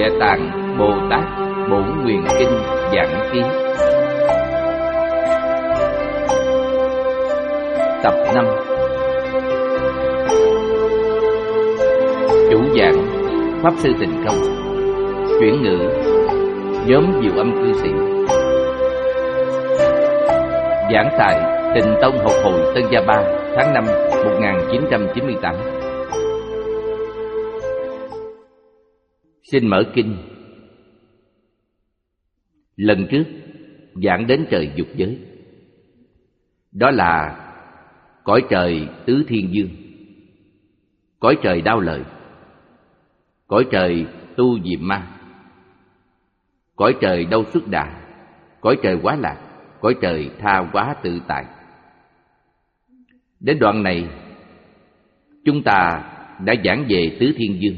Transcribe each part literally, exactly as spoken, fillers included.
Địa Tạng Bồ Tát Bổn Nguyện Kinh Giảng Ký. Tập năm. Chủ giảng Pháp Sư Tịnh Không. Chuyển ngữ nhóm Diệu Âm Cư Sĩ. Giảng tại Tịnh Tông Học Hội Tân Gia Ba, tháng năm một nghìn chín trăm chín mươi tám. Xin mở kinh. Lần trước giảng đến trời dục giới, đó là cõi trời tứ thiên dương, cõi trời đao lợi, cõi trời tu diệm ma, cõi trời đâu xuất đà, cõi trời quá lạc, cõi trời tha hóa tự tại. Đến đoạn này chúng ta đã giảng về tứ thiên dương.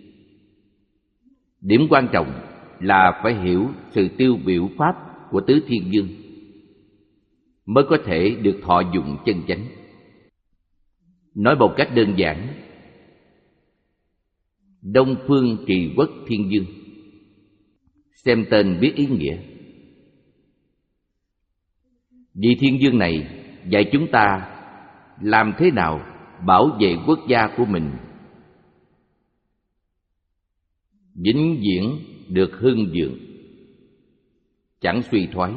Điểm quan trọng là phải hiểu sự tiêu biểu pháp của tứ thiên dương mới có thể được thọ dụng chân chánh. Nói một cách đơn giản, Đông Phương Trì Quốc Thiên Dương, xem tên biết ý nghĩa. Vị thiên dương này dạy chúng ta làm thế nào bảo vệ quốc gia của mình vĩnh viễn được hưng vượng, chẳng suy thoái.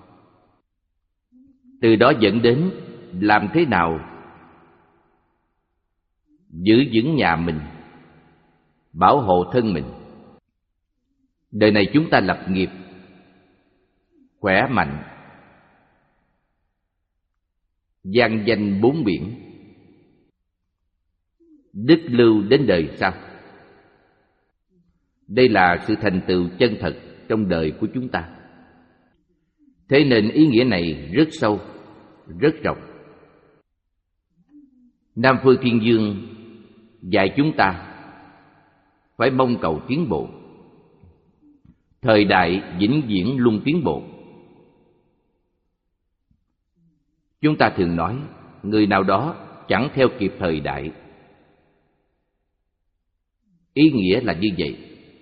Từ đó dẫn đến làm thế nào giữ vững nhà mình, bảo hộ thân mình. Đời này chúng ta lập nghiệp khỏe mạnh, vang danh bốn biển, đức lưu đến đời sau. Đây là sự thành tựu chân thật trong đời của chúng ta. Thế nên ý nghĩa này rất sâu, rất rộng. Nam Phương Thiên Dương dạy chúng ta phải mong cầu tiến bộ, thời đại vĩnh viễn luôn tiến bộ. Chúng ta thường nói người nào đó chẳng theo kịp thời đại. Ý nghĩa là như vậy.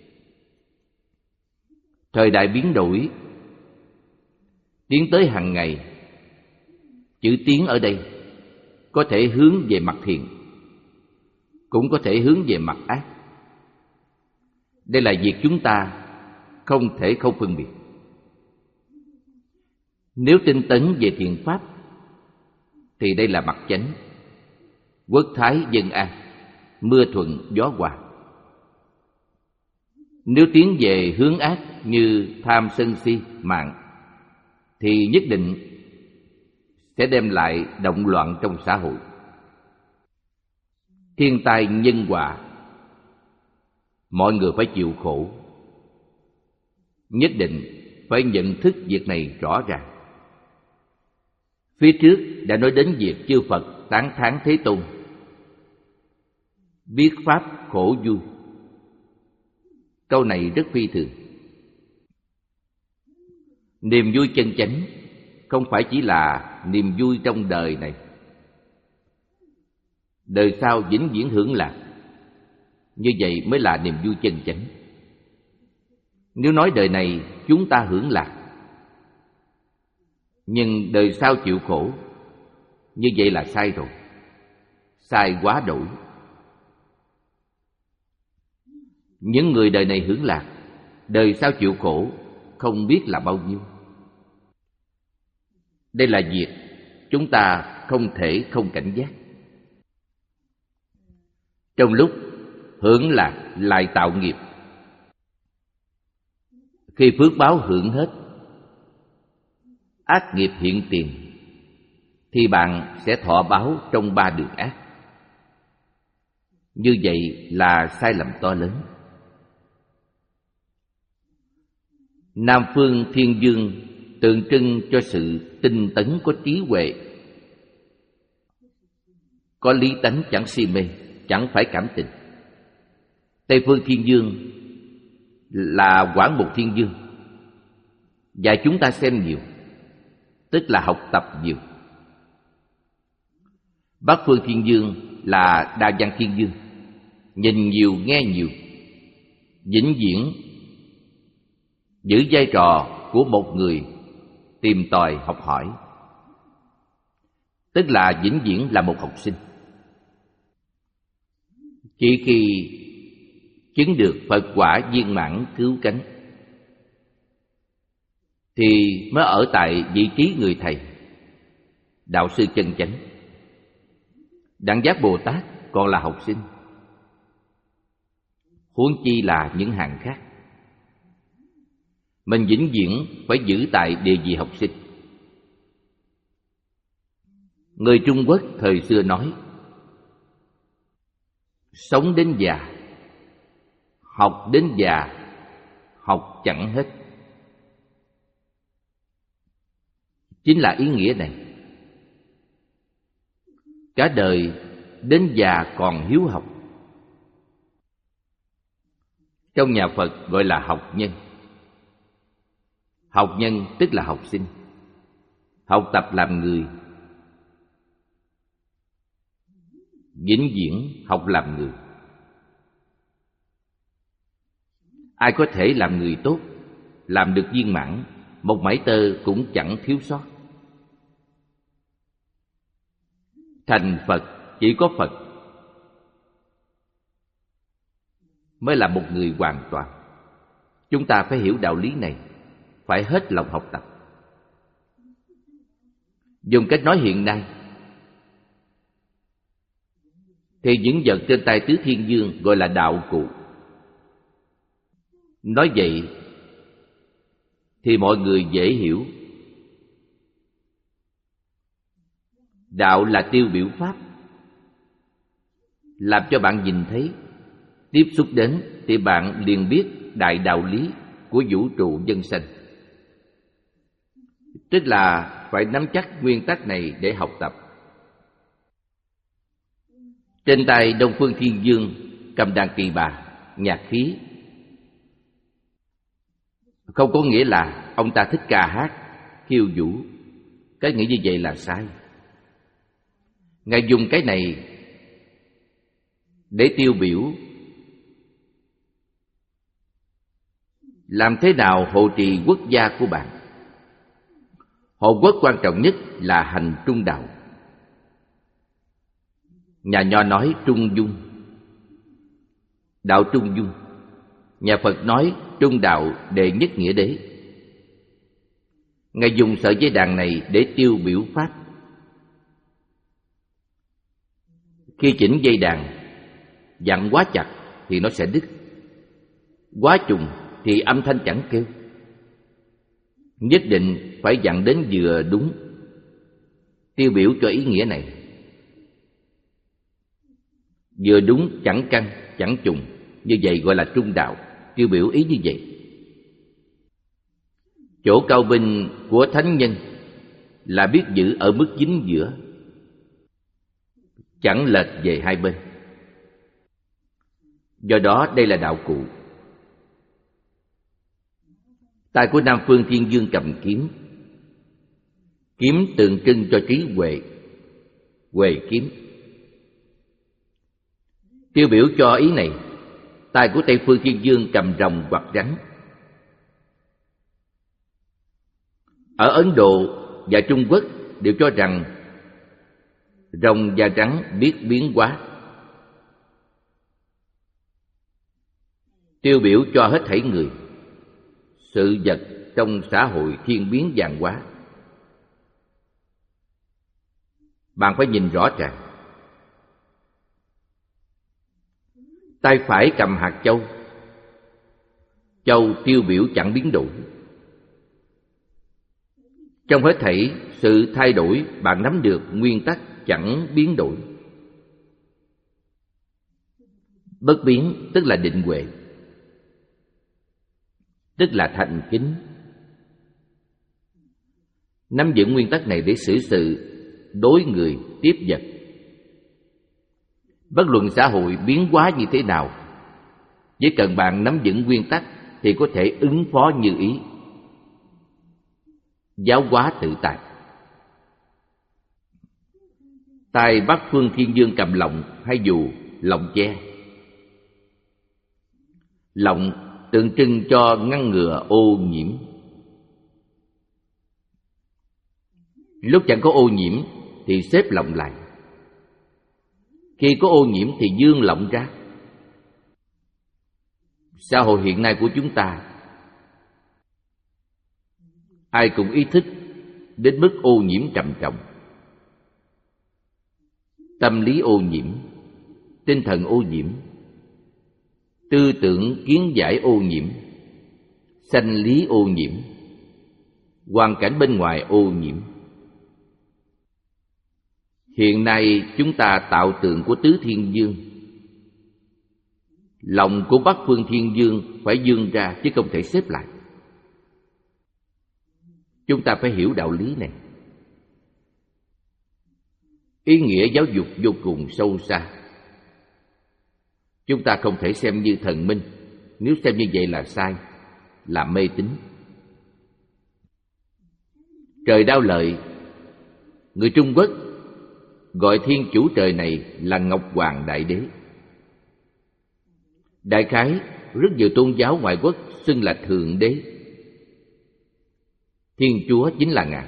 Thời đại biến đổi, tiến tới hàng ngày. Chữ tiến ở đây có thể hướng về mặt thiện, cũng có thể hướng về mặt ác. Đây là việc chúng ta không thể không phân biệt. Nếu tinh tấn về thiện pháp thì đây là mặt chánh, quốc thái dân an, mưa thuận gió hòa. Nếu tiến về hướng ác như tham sân si mạng thì nhất định sẽ đem lại động loạn trong xã hội. Thiên tai nhân họa, mọi người phải chịu khổ. Nhất định phải nhận thức việc này rõ ràng. Phía trước đã nói đến việc chư Phật tán thán Thế Tôn biết pháp khổ vui. Câu này rất phi thường. Niềm vui chân chánh không phải chỉ là niềm vui trong đời này, đời sau vĩnh viễn hưởng lạc. Như vậy mới là niềm vui chân chánh. Nếu nói đời này chúng ta hưởng lạc, nhưng đời sau chịu khổ, như vậy là sai rồi, sai quá đổi. Những người đời này hưởng lạc, đời sau chịu khổ không biết là bao nhiêu. Đây là việc chúng ta không thể không cảnh giác. Trong lúc hưởng lạc lại tạo nghiệp, khi phước báo hưởng hết, ác nghiệp hiện tiền, thì bạn sẽ thọ báo trong ba đường ác. Như vậy là sai lầm to lớn. Nam Phương Thiên Dương tượng trưng cho sự tinh tấn có trí huệ, có lý tánh chẳng si mê, chẳng phải cảm tình. Tây Phương Thiên Dương là Quảng Mục Thiên Dương, và chúng ta xem nhiều, tức là học tập nhiều. Bắc Phương Thiên Dương là Đa Văn Thiên Dương, nhìn nhiều nghe nhiều, vĩnh viễn giữ vai trò của một người tìm tòi học hỏi, tức là vĩnh viễn là một học sinh. Chỉ khi chứng được Phật quả viên mãn cứu cánh thì mới ở tại vị trí người thầy, đạo sư chân chánh. Đẳng Giác Bồ Tát còn là học sinh, huống chi là những hàng khác. Mình vĩnh viễn phải giữ tại địa vị học sinh. Người Trung Quốc thời xưa nói: sống đến già, học đến già, học chẳng hết. Chính là ý nghĩa này. Cả đời đến già còn hiếu học. Trong nhà Phật gọi là học nhân. Học nhân tức là học sinh, học tập làm người, vĩnh viễn học làm người. Ai có thể làm người tốt, làm được viên mãn, một mảy tơ cũng chẳng thiếu sót. Thành Phật chỉ có Phật mới là một người hoàn toàn. Chúng ta phải hiểu đạo lý này, phải hết lòng học tập. Dùng cách nói hiện nay thì những vật trên tay Tứ Thiên Vương gọi là đạo cụ. Nói vậy thì mọi người dễ hiểu. Đạo là tiêu biểu pháp, làm cho bạn nhìn thấy, tiếp xúc đến thì bạn liền biết đại đạo lý của vũ trụ nhân sanh. Tức là phải nắm chắc nguyên tắc này để học tập. Trên tay Đông Phương Thiên Vương cầm đàn tỳ bà, nhạc khí, không có nghĩa là ông ta thích ca hát, khiêu vũ. Cái nghĩ như vậy là sai. Ngài dùng cái này để tiêu biểu làm thế nào hộ trì quốc gia của bạn. Hộ quốc quan trọng nhất là hành trung đạo. Nhà Nho nói trung dung, đạo trung dung. Nhà Phật nói trung đạo đệ nhất nghĩa đế. Ngài dùng sợi dây đàn này để tiêu biểu pháp. Khi chỉnh dây đàn, dặn quá chặt thì nó sẽ đứt, quá trùng thì âm thanh chẳng kêu. Nhất định phải dặn đến vừa đúng, tiêu biểu cho ý nghĩa này. Vừa đúng, chẳng căng, chẳng trùng, như vậy gọi là trung đạo, tiêu biểu ý như vậy. Chỗ cao minh của thánh nhân là biết giữ ở mức chính giữa, chẳng lệch về hai bên. Do đó đây là đạo cụ. Tay của Nam Phương Thiên Vương cầm kiếm. Kiếm tượng trưng cho trí huệ, huệ kiếm. Tiêu biểu cho ý này, tay của Tây Phương Thiên Vương cầm rồng hoặc rắn. Ở Ấn Độ và Trung Quốc đều cho rằng rồng và rắn biết biến hóa, tiêu biểu cho hết thảy người, sự vật trong xã hội thiên biến vạn hóa. Bạn phải nhìn rõ ràng. Tay phải cầm hạt châu, châu tiêu biểu chẳng biến đổi. Trong hết thảy sự thay đổi, bạn nắm được nguyên tắc chẳng biến đổi. Bất biến tức là định huệ, tức là thành kính. Nắm vững nguyên tắc này để xử sự, đối người, tiếp vật. Bất luận xã hội biến hóa như thế nào, chỉ cần bạn nắm vững nguyên tắc thì có thể ứng phó như ý, giáo hóa tự tại. Tay Bắc Phương Thiên Vương cầm lọng hay dù, lọng che. Lọng tượng trưng cho ngăn ngừa ô nhiễm. Lúc chẳng có ô nhiễm thì xếp lọng lại. Khi có ô nhiễm thì dương lọng ra. Xã hội hiện nay của chúng ta, ai cũng ý thức đến mức ô nhiễm trầm trọng. Tâm lý ô nhiễm, tinh thần ô nhiễm, tư tưởng kiến giải ô nhiễm, sanh lý ô nhiễm, hoàn cảnh bên ngoài ô nhiễm. Hiện nay chúng ta tạo tượng của tứ thiên dương. Lòng của Bắc Phương Thiên Dương phải dương ra chứ không thể xếp lại. Chúng ta phải hiểu đạo lý này. Ý nghĩa giáo dục vô cùng sâu xa. Chúng ta không thể xem như thần minh. Nếu xem như vậy là sai, là mê tín. Trời Đao Lợi, người Trung Quốc gọi thiên chủ trời này là Ngọc Hoàng Đại Đế. Đại khái, rất nhiều tôn giáo ngoại quốc xưng là Thượng Đế. Thiên Chúa chính là Ngài.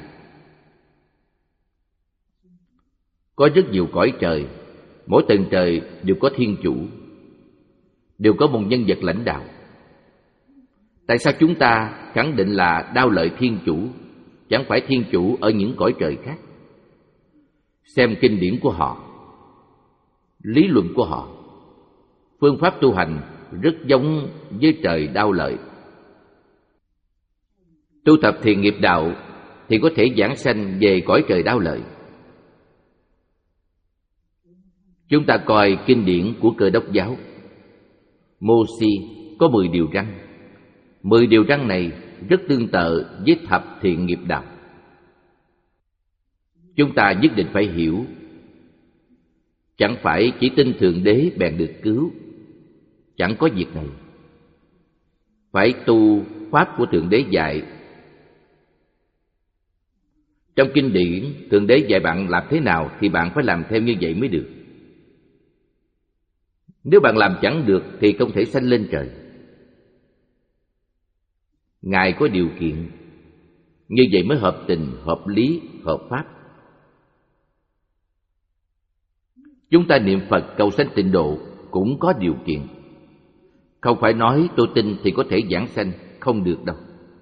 Có rất nhiều cõi trời, mỗi tầng trời đều có thiên chủ, đều có một nhân vật lãnh đạo. Tại sao chúng ta khẳng định là Đao Lợi thiên chủ, chẳng phải thiên chủ ở những cõi trời khác? Xem kinh điển của họ, lý luận của họ, phương pháp tu hành rất giống với trời Đao Lợi. Tu tập thiền nghiệp đạo thì có thể giảng sanh về cõi trời Đao Lợi. Chúng ta coi kinh điển của Cơ Đốc giáo. Mô-si có mười điều răn. Mười điều răn này rất tương tự với thập thiện nghiệp đạo. Chúng ta nhất định phải hiểu. Chẳng phải chỉ tin Thượng Đế bèn được cứu. Chẳng có việc này. Phải tu pháp của Thượng Đế dạy. Trong kinh điển, Thượng Đế dạy bạn làm thế nào thì bạn phải làm theo như vậy mới được. Nếu bạn làm chẳng được thì không thể sanh lên trời. Ngài có điều kiện, như vậy mới hợp tình, hợp lý, hợp pháp. Chúng ta niệm Phật cầu sanh tịnh độ cũng có điều kiện. Không phải nói tôi tin thì có thể giảng sanh, không được đâu.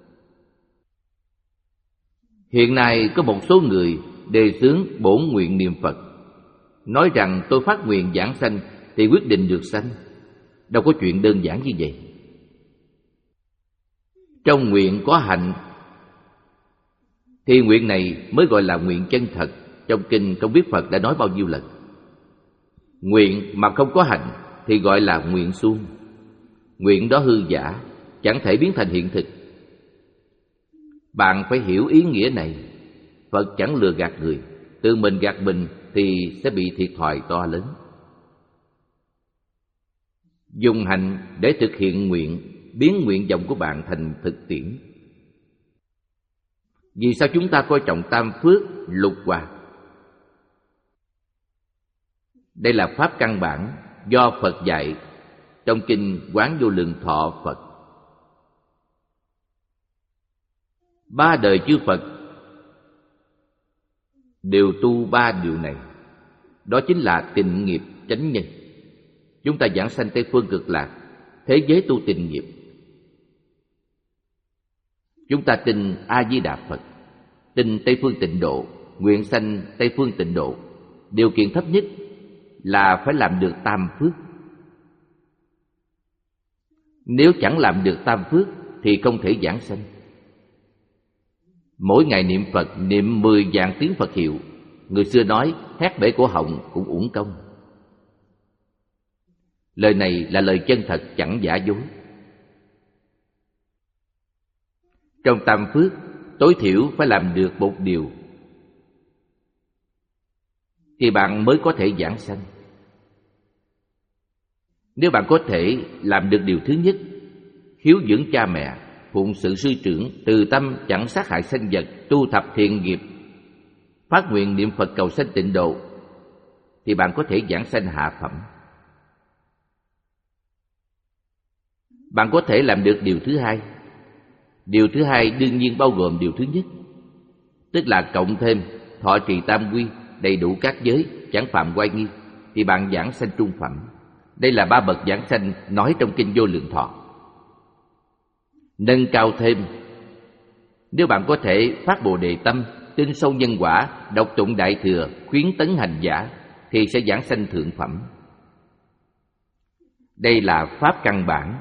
Hiện nay có một số người đề xướng bổn nguyện niệm Phật, nói rằng tôi phát nguyện giảng sanh thì quyết định được sanh. Đâu có chuyện đơn giản như vậy. Trong nguyện có hạnh thì nguyện này mới gọi là nguyện chân thật. Trong kinh không biết Phật đã nói bao nhiêu lần. Nguyện mà không có hạnh thì gọi là nguyện suông. Nguyện đó hư giả, chẳng thể biến thành hiện thực. Bạn phải hiểu ý nghĩa này. Phật chẳng lừa gạt người. Tự mình gạt mình thì sẽ bị thiệt thòi to lớn. Dùng hành để thực hiện nguyện, biến nguyện vọng của bạn thành thực tiễn. Vì sao chúng ta coi trọng tam phước, lục hòa? Đây là pháp căn bản do Phật dạy trong kinh Quán Vô Lượng Thọ Phật. Ba đời chư Phật đều tu ba điều này. Đó chính là tịnh nghiệp chánh nhân. Chúng ta giảng sanh Tây Phương Cực Lạc, thế giới tu tịnh nghiệp. Chúng ta tin A Di Đà Phật, tin Tây Phương Tịnh Độ, nguyện sanh Tây Phương Tịnh Độ. Điều kiện thấp nhất là phải làm được tam phước. Nếu chẳng làm được tam phước thì không thể giảng sanh. Mỗi ngày niệm Phật, niệm mười vạn tiếng Phật hiệu. Người xưa nói hét bể cổ họng cũng uổng công. Lời này là lời chân thật, chẳng giả dối. Trong tam phước, tối thiểu phải làm được một điều thì bạn mới có thể giảng sanh. Nếu bạn có thể làm được điều thứ nhất, hiếu dưỡng cha mẹ, phụng sự sư trưởng, từ tâm chẳng sát hại sinh vật, tu thập thiện nghiệp, phát nguyện niệm Phật cầu sanh tịnh độ, thì bạn có thể giảng sanh hạ phẩm. Bạn có thể làm được điều thứ hai. Điều thứ hai đương nhiên bao gồm điều thứ nhất, tức là cộng thêm thọ trì tam quy, đầy đủ các giới, chẳng phạm oai nghi, thì bạn giảng sanh trung phẩm. Đây là ba bậc giảng sanh nói trong Kinh Vô Lượng Thọ. Nâng cao thêm, nếu bạn có thể phát Bồ Đề tâm, tin sâu nhân quả, đọc tụng Đại Thừa, khuyến tấn hành giả, thì sẽ giảng sanh thượng phẩm. Đây là pháp căn bản.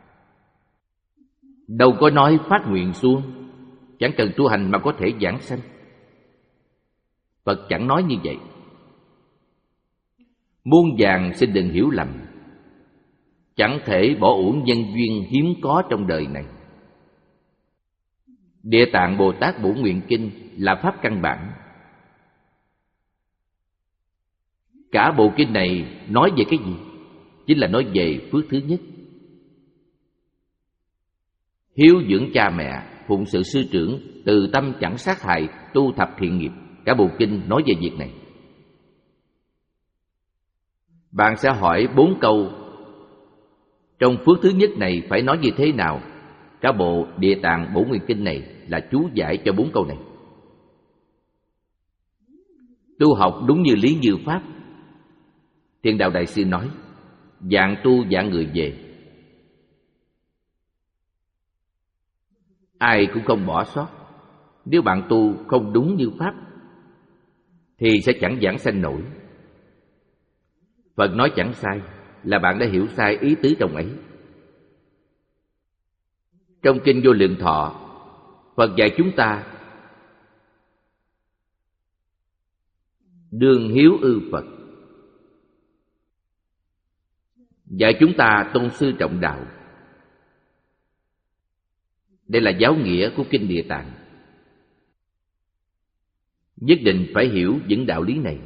Đâu có nói phát nguyện suông, chẳng cần tu hành mà có thể giảng sanh. Phật chẳng nói như vậy. Muôn vàn xin đừng hiểu lầm, chẳng thể bỏ uổng nhân duyên hiếm có trong đời này. Địa Tạng Bồ Tát Bổn Nguyện Kinh là pháp căn bản. Cả bộ kinh này nói về cái gì? Chính là nói về phước thứ nhất. Hiếu dưỡng cha mẹ, phụng sự sư trưởng, từ tâm chẳng sát hại, tu thập thiện nghiệp. Cả bộ kinh nói về việc này. Bạn sẽ hỏi bốn câu trong phước thứ nhất này phải nói như thế nào? Cả bộ Địa Tạng Bổn Nguyện Kinh này là chú giải cho bốn câu này. Tu học đúng như lý như pháp. Thiền Đạo Đại Sư nói, dạng tu dạng người về, ai cũng không bỏ sót. Nếu bạn tu không đúng như pháp thì sẽ chẳng giảng sanh nổi. Phật nói chẳng sai, là bạn đã hiểu sai ý tứ trong ấy. Trong Kinh Vô Lượng Thọ, Phật dạy chúng ta đương hiếu ư Phật, dạy chúng ta tôn sư trọng đạo. Đây là giáo nghĩa của Kinh Địa Tạng. Nhất định phải hiểu những đạo lý này.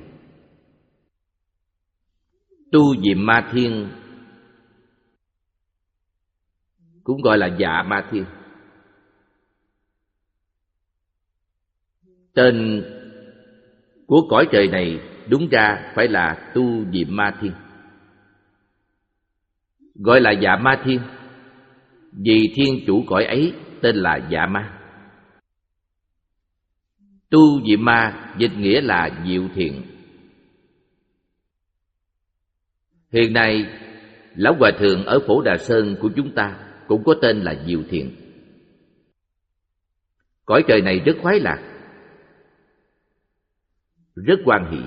Tu Diệm Ma Thiên cũng gọi là Dạ Ma Thiên. Tên của cõi trời này đúng ra phải là Tu Diệm Ma Thiên. Gọi là Dạ Ma Thiên vì thiên chủ cõi ấy tên là Dạ Ma. Tu Diệm Ma dịch nghĩa là diệu thiện. Hiện nay, Lão Hòa Thượng ở Phổ Đà Sơn của chúng ta cũng có tên là Diệu Thiện. Cõi trời này rất khoái lạc, rất hoan hỷ.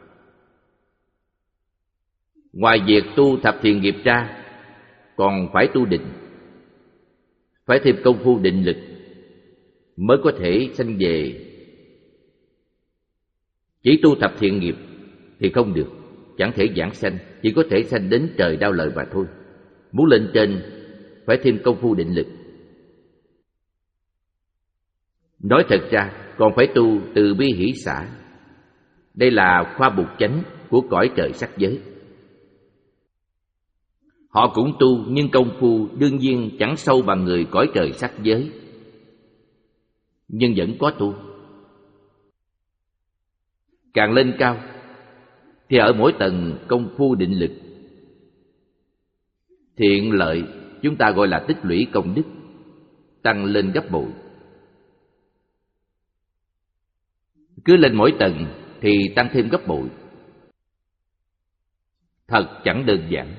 Ngoài việc tu thập thiện nghiệp ra, còn phải tu định, phải thêm công phu định lực mới có thể sanh về. Chỉ tu thập thiện nghiệp thì không được, chẳng thể giảng sanh, chỉ có thể sanh đến trời Đao Lợi mà thôi. Muốn lên trên phải thêm công phu định lực. Nói thật ra còn phải tu từ bi hỷ xả. Đây là khoa bục chánh của cõi trời sắc giới. Họ cũng tu nhưng công phu đương nhiên chẳng sâu bằng người cõi trời sắc giới, nhưng vẫn có tu. Càng lên cao thì ở mỗi tầng công phu định lực, thiện lợi chúng ta gọi là tích lũy công đức, tăng lên gấp bội. Cứ lên mỗi tầng thì tăng thêm gấp bội. Thật chẳng đơn giản.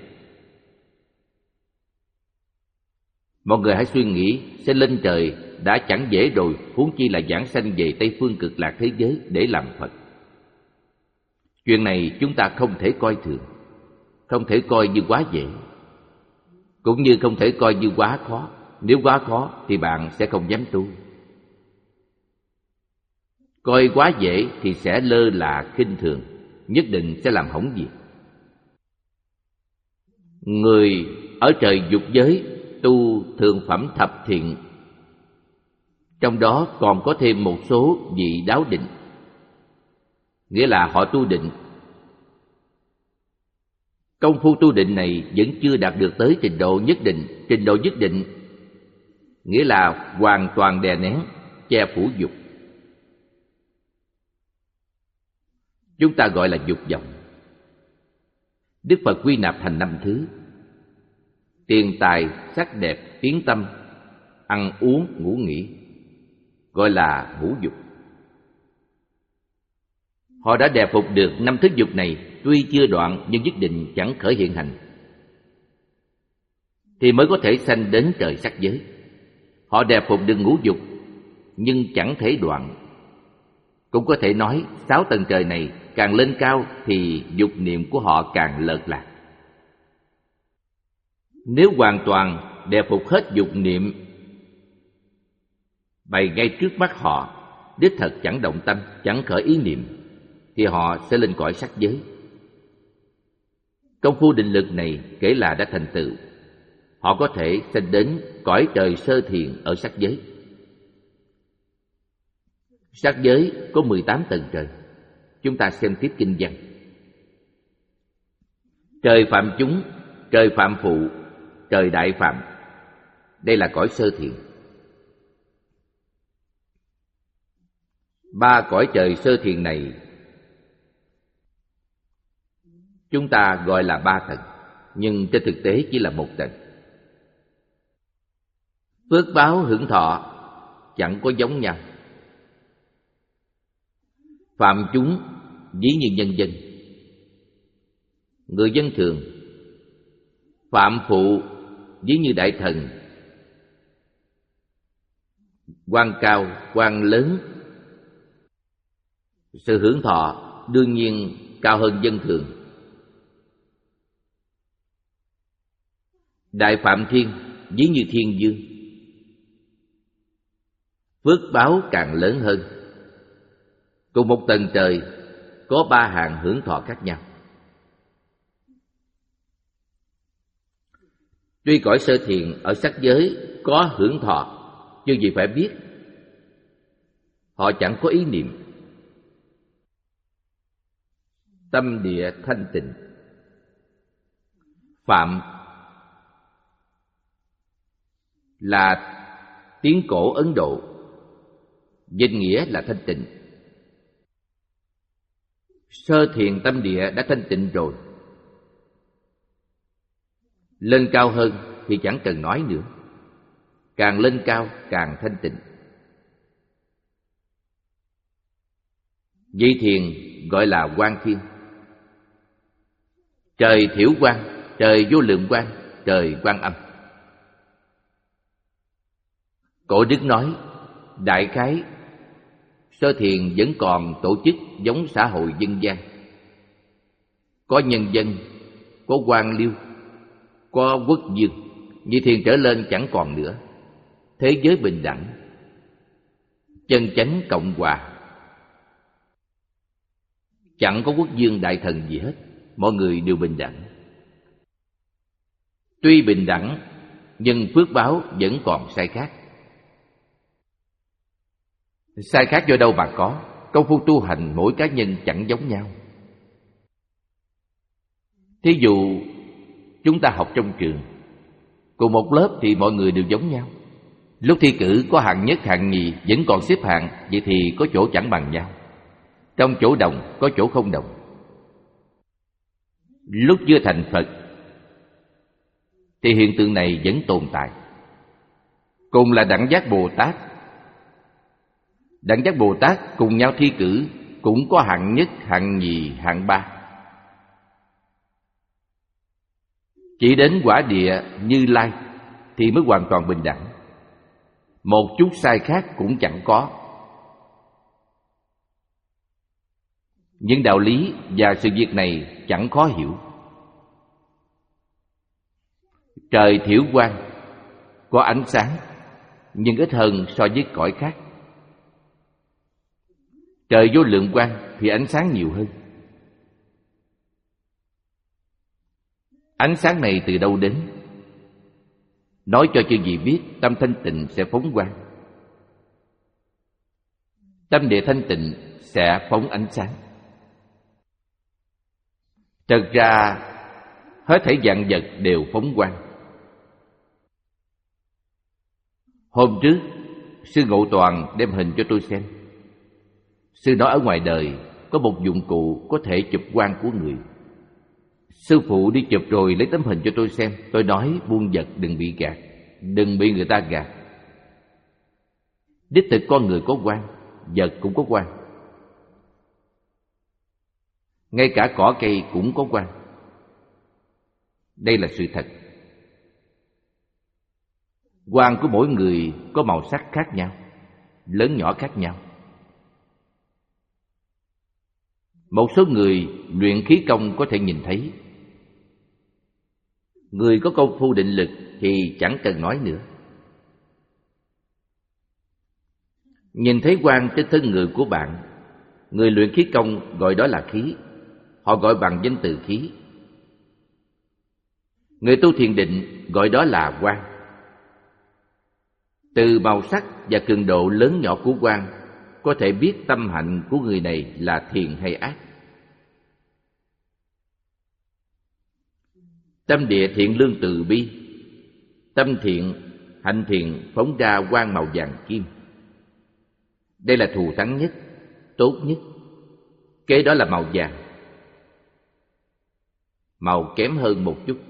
Mọi người hãy suy nghĩ, sẽ lên trời đã chẳng dễ rồi, huống chi là giảng sanh về Tây Phương Cực Lạc thế giới để làm Phật. Chuyện này chúng ta không thể coi thường, không thể coi như quá dễ, cũng như không thể coi như quá khó. Nếu quá khó thì bạn sẽ không dám tu. Coi quá dễ thì sẽ lơ là khinh thường, nhất định sẽ làm hỏng việc. Người ở trời dục giới tu thượng phẩm thập thiện, trong đó còn có thêm một số vị đáo định, nghĩa là họ tu định. Công phu tu định này vẫn chưa đạt được tới trình độ nhất định. Trình độ nhất định nghĩa là hoàn toàn đè nén, che phủ dục. Chúng ta gọi là dục vọng. Đức Phật quy nạp thành năm thứ. tiền tài, sắc đẹp, tiếng tăm, ăn uống, ngủ nghỉ, gọi là ngũ dục. Họ đã đè phục được năm thức dục này, tuy chưa đoạn nhưng nhất định chẳng khởi hiện hành, thì mới có thể sanh đến trời sắc giới. Họ đè phục được ngũ dục nhưng chẳng thể đoạn. Cũng có thể nói sáu tầng trời này càng lên cao thì dục niệm của họ càng lợt lạc. Nếu hoàn toàn đè phục hết dục niệm bày ngay trước mắt họ, đích thật chẳng động tâm, chẳng khởi ý niệm, thì họ sẽ lên cõi sắc giới. Công phu định lực này kể là đã thành tựu, họ có thể sanh đến cõi trời sơ thiền ở sắc giới. Sắc giới có mười tám tầng trời. Chúng ta xem tiếp kinh văn. Trời phạm chúng, trời phạm phụ, trời đại phạm. Đây là cõi sơ thiền. Ba cõi trời sơ thiền này chúng ta gọi là ba tầng, nhưng trên thực tế chỉ là một tầng. Phước báo hưởng thọ chẳng có giống nhau. Phạm chúng ví như nhân dân, người dân thường. Phạm phụ ví như đại thần, quan cao, quan lớn. Sự hưởng thọ đương nhiên cao hơn dân thường. Đại phạm thiên ví như thiên dương, phước báo càng lớn hơn. Cùng một tầng trời có ba hạng hưởng thọ khác nhau. Tuy cõi sơ thiền ở sắc giới có hưởng thọ, nhưng vì phải biết họ chẳng có ý niệm. Tâm địa thanh tịnh. Phạm là tiếng cổ Ấn Độ, dịch nghĩa là thanh tịnh. Sơ thiền tâm địa đã thanh tịnh rồi, lên cao hơn thì chẳng cần nói nữa. Càng lên cao càng thanh tịnh. Vị thiền gọi là quang thiên. Trời thiểu quang, trời vô lượng quang, trời quang âm. Cổ đức nói, đại khái sơ thiền vẫn còn tổ chức giống xã hội dân gian. Có nhân dân, có quan liêu, có quốc vương. Như thiền trở lên chẳng còn nữa. Thế giới bình đẳng, chân chánh cộng hòa. Chẳng có quốc vương đại thần gì hết, mọi người đều bình đẳng. Tuy bình đẳng, nhưng phước báo vẫn còn sai khác. Sai khác do đâu mà có? Công phu tu hành mỗi cá nhân chẳng giống nhau. Thí dụ chúng ta học trong trường, cùng một lớp thì mọi người đều giống nhau. Lúc thi cử có hạng nhất hạng nhì vẫn còn xếp hạng, vậy thì có chỗ chẳng bằng nhau. Trong chỗ đồng có chỗ không đồng. Lúc chưa thành Phật thì hiện tượng này vẫn tồn tại. Cùng là Đẳng Giác Bồ Tát, Đẳng Giác Bồ Tát cùng nhau thi cử cũng có hạng nhất, hạng nhì, hạng ba. Chỉ đến quả địa Như Lai thì mới hoàn toàn bình đẳng. Một chút sai khác cũng chẳng có. Những đạo lý và sự việc này chẳng khó hiểu. Trời thiểu quang có ánh sáng, nhưng ít hơn so với cõi khác. Trời vô lượng quang thì ánh sáng nhiều hơn. Ánh sáng này từ đâu đến? Nói cho chư vị biết, tâm thanh tịnh sẽ phóng quang. Tâm địa thanh tịnh sẽ phóng ánh sáng. Thật ra hết thảy vạn vật đều phóng quang. Hôm trước Sư Ngộ Toàn đem hình cho tôi xem. Sư nói ở ngoài đời có một dụng cụ có thể chụp quang của người. Sư phụ đi chụp rồi lấy tấm hình cho tôi xem. Tôi nói buôn vật đừng bị gạt, đừng bị người ta gạt. Đích thực con người có quan, vật cũng có quan. Ngay cả cỏ cây cũng có quan. Đây là sự thật. Quan của mỗi người có màu sắc khác nhau, lớn nhỏ khác nhau. Một số người luyện khí công có thể nhìn thấy. Người có công phu định lực thì chẳng cần nói nữa. Nhìn thấy quang trên thân người của bạn, người luyện khí công gọi đó là khí. Họ gọi bằng danh từ khí. Người tu thiền định gọi đó là quang. Từ màu sắc và cường độ lớn nhỏ của quang có thể biết tâm hạnh của người này là thiện hay ác. Tâm địa thiện lương từ bi, tâm thiện, hạnh thiện phóng ra quang màu vàng kim. Đây là thù thắng nhất, tốt nhất. Kế đó là màu vàng, màu kém hơn một chút.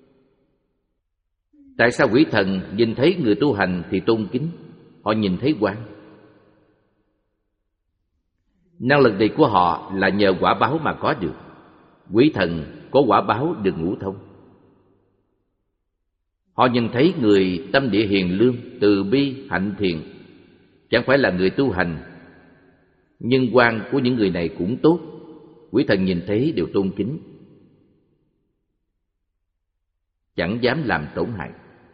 Tại sao quỷ thần nhìn thấy người tu hành thì tôn kính? Họ nhìn thấy quang. Năng lực này của họ là nhờ quả báo mà có được. Quỷ thần có quả báo được ngũ thông. Họ nhìn thấy người tâm địa hiền lương, từ bi, hạnh thiện, chẳng phải là người tu hành, nhưng quang của những người này cũng tốt. Quỷ thần nhìn thấy đều tôn kính, chẳng dám làm tổn hại.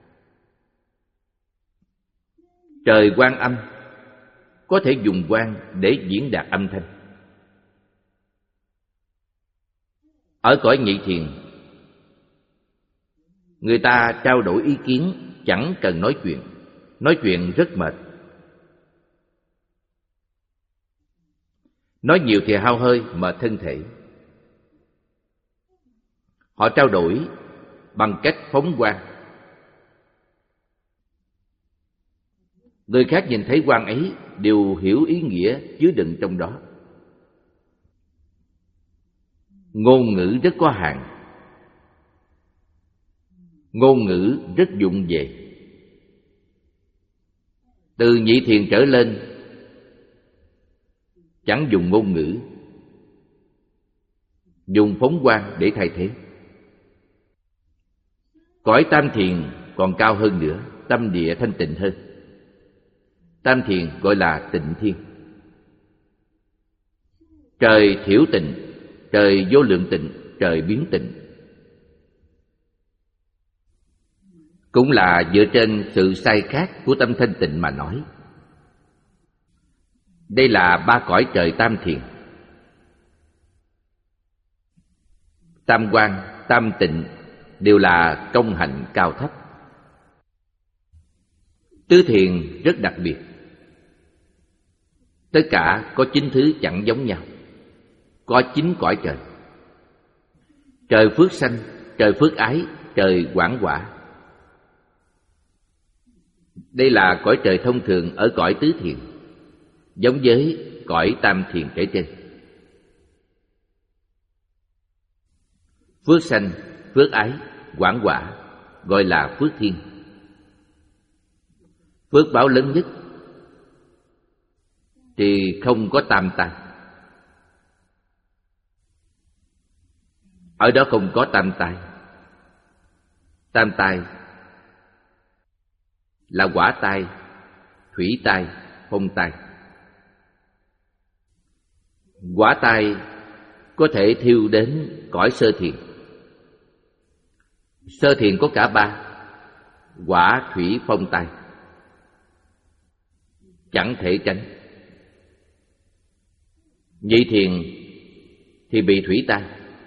Trời quang âm có thể dùng quang để diễn đạt âm thanh. Ở cõi nhị thiền, người ta trao đổi ý kiến chẳng cần nói chuyện. Nói chuyện rất mệt. Nói nhiều thì hao hơi, mệt thân thể. Họ trao đổi bằng cách phóng quang. Người khác nhìn thấy quang ấy đều hiểu ý nghĩa chứa đựng trong đó. Ngôn ngữ rất có hạn. Ngôn ngữ rất vụng về. Từ nhị thiền trở lên chẳng dùng ngôn ngữ, dùng phóng quang để thay thế. Cõi tam thiền còn cao hơn nữa, tâm địa thanh tịnh hơn. Tam thiền gọi là tịnh thiên. Trời thiểu tịnh, trời vô lượng tịnh, trời biến tịnh. Cũng là dựa trên sự sai khác của tâm thanh tịnh mà nói. Đây là ba cõi trời tam thiền. Tam quang, tam tịnh đều là công hạnh cao thấp. Tứ thiền rất đặc biệt. Tất cả có chín thứ chẳng giống nhau. Có chín cõi trời. Trời phước sanh, trời phước ái, trời quảng quả. Đây là cõi trời thông thường ở cõi tứ thiền, giống với cõi tam thiền kể trên. Phước sanh, phước ái, quảng quả gọi là phước thiên. Phước báo lớn nhất thì không có tam tai. Ở đó không có tam tai. Tam tai là hỏa tai, thủy tai, phong tai. Hỏa tai có thể thiêu đến cõi sơ thiền. Sơ thiền có cả ba: hỏa, thủy, phong tai, chẳng thể tránh. Nhị thiền thì bị thủy tai.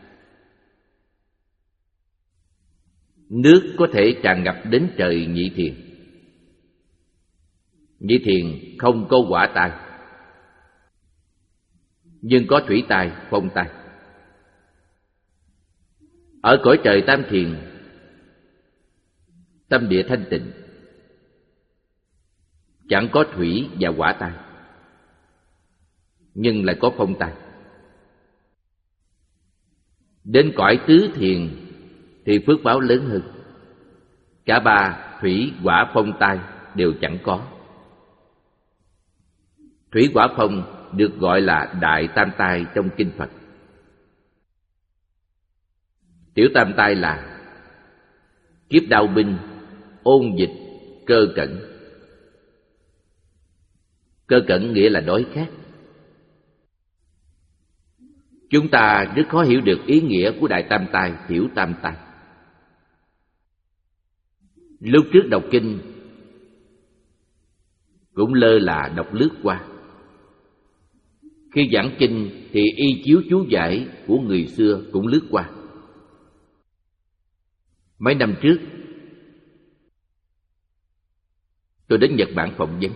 Nước có thể tràn ngập đến trời nhị thiền. Nhị thiền không có hỏa tai, nhưng có thủy tai, phong tai. Ở cõi trời tam thiền, tâm địa thanh tịnh, chẳng có thủy và hỏa tai, nhưng lại có phong tai. Đến cõi tứ thiền thì phước báo lớn hơn. Cả ba thủy hỏa phong tai đều chẳng có. Thủy hỏa phong được gọi là đại tam tai trong kinh Phật. Tiểu tam tai là kiếp đao binh, ôn dịch, cơ cẩn. Cơ cẩn nghĩa là đói khát. Chúng ta rất khó hiểu được ý nghĩa của đại tam tai, tiểu tam tai. Lúc trước đọc kinh cũng lơ là đọc lướt qua. Khi giảng kinh thì y chiếu chú giải của người xưa cũng lướt qua. Mấy năm trước tôi đến Nhật Bản phỏng vấn.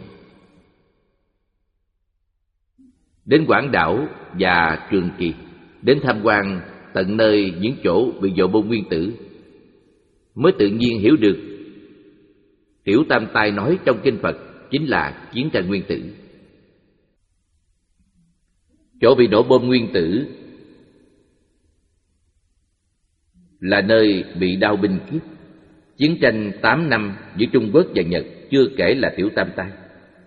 Đến Quảng Đảo và Trường Kỳ, đến tham quan tận nơi những chỗ bị dội bom nguyên tử, mới tự nhiên hiểu được tiểu tam tai nói trong kinh Phật chính là chiến tranh nguyên tử. Chỗ bị nổ bom nguyên tử là nơi bị đao binh kiếp. Chiến tranh tám năm giữa Trung Quốc và Nhật chưa kể là tiểu tam tai.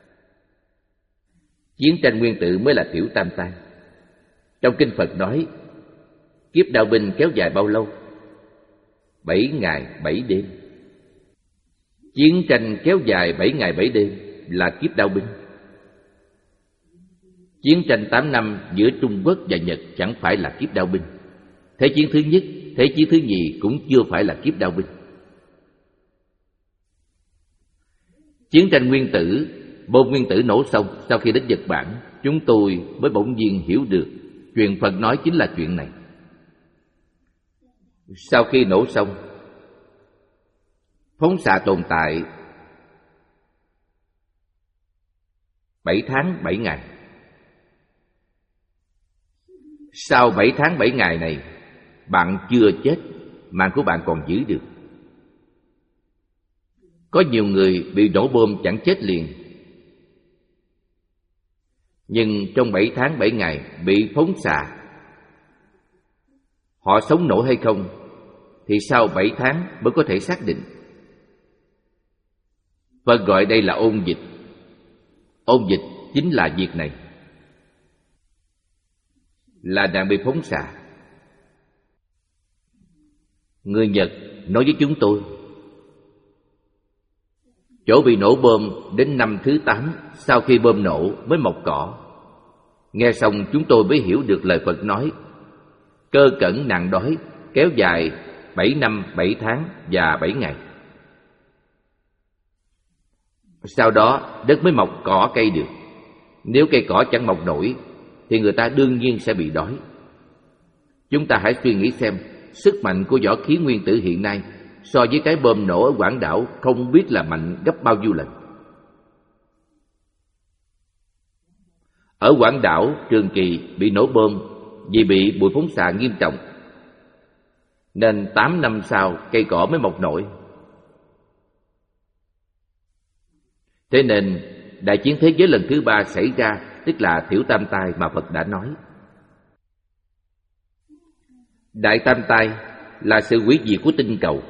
Chiến tranh nguyên tử mới là tiểu tam tai. Trong kinh Phật nói kiếp đao binh kéo dài bao lâu? Bảy ngày bảy đêm. Chiến tranh kéo dài bảy ngày bảy đêm là kiếp đao binh. Chiến tranh tám năm giữa Trung Quốc và Nhật chẳng phải là kiếp đao binh. Thế chiến thứ nhất, thế chiến thứ nhì cũng chưa phải là kiếp đao binh. Chiến tranh nguyên tử, bom nguyên tử nổ xong, sau khi đến Nhật Bản, chúng tôi mới bỗng nhiên hiểu được truyền Phật nói chính là chuyện này. Sau khi nổ xong, phóng xạ tồn tại bảy tháng bảy ngày. Sau bảy tháng bảy ngày này, bạn chưa chết, mạng của bạn còn giữ được. Có nhiều người bị nổ bom chẳng chết liền, nhưng trong bảy tháng bảy ngày bị phóng xạ, họ sống nổi hay không thì sau bảy tháng mới có thể xác định. Phật gọi đây là ôn dịch. Ôn dịch chính là việc này, là đang bị phóng xạ. Người Nhật nói với chúng tôi, chỗ bị nổ bom đến năm thứ tám sau khi bom nổ mới mọc cỏ. Nghe xong chúng tôi mới hiểu được lời Phật nói cơ cẩn nạn đói kéo dài bảy năm bảy tháng và bảy ngày. Sau đó đất mới mọc cỏ cây được. Nếu cây cỏ chẳng mọc nổi thì người ta đương nhiên sẽ bị đói. Chúng ta hãy suy nghĩ xem sức mạnh của võ khí nguyên tử hiện nay so với cái bom nổ ở Quảng Đảo không biết là mạnh gấp bao nhiêu lần. Ở Quảng Đảo, Trường Kỳ bị nổ bom vì bị bụi phóng xạ nghiêm trọng, nên tám năm sau cây cỏ mới mọc nổi. Thế nên đại chiến thế giới lần thứ ba xảy ra, tức là tiểu tam tai mà Phật đã nói. Đại tam tai là sự hủy diệt của tinh cầu.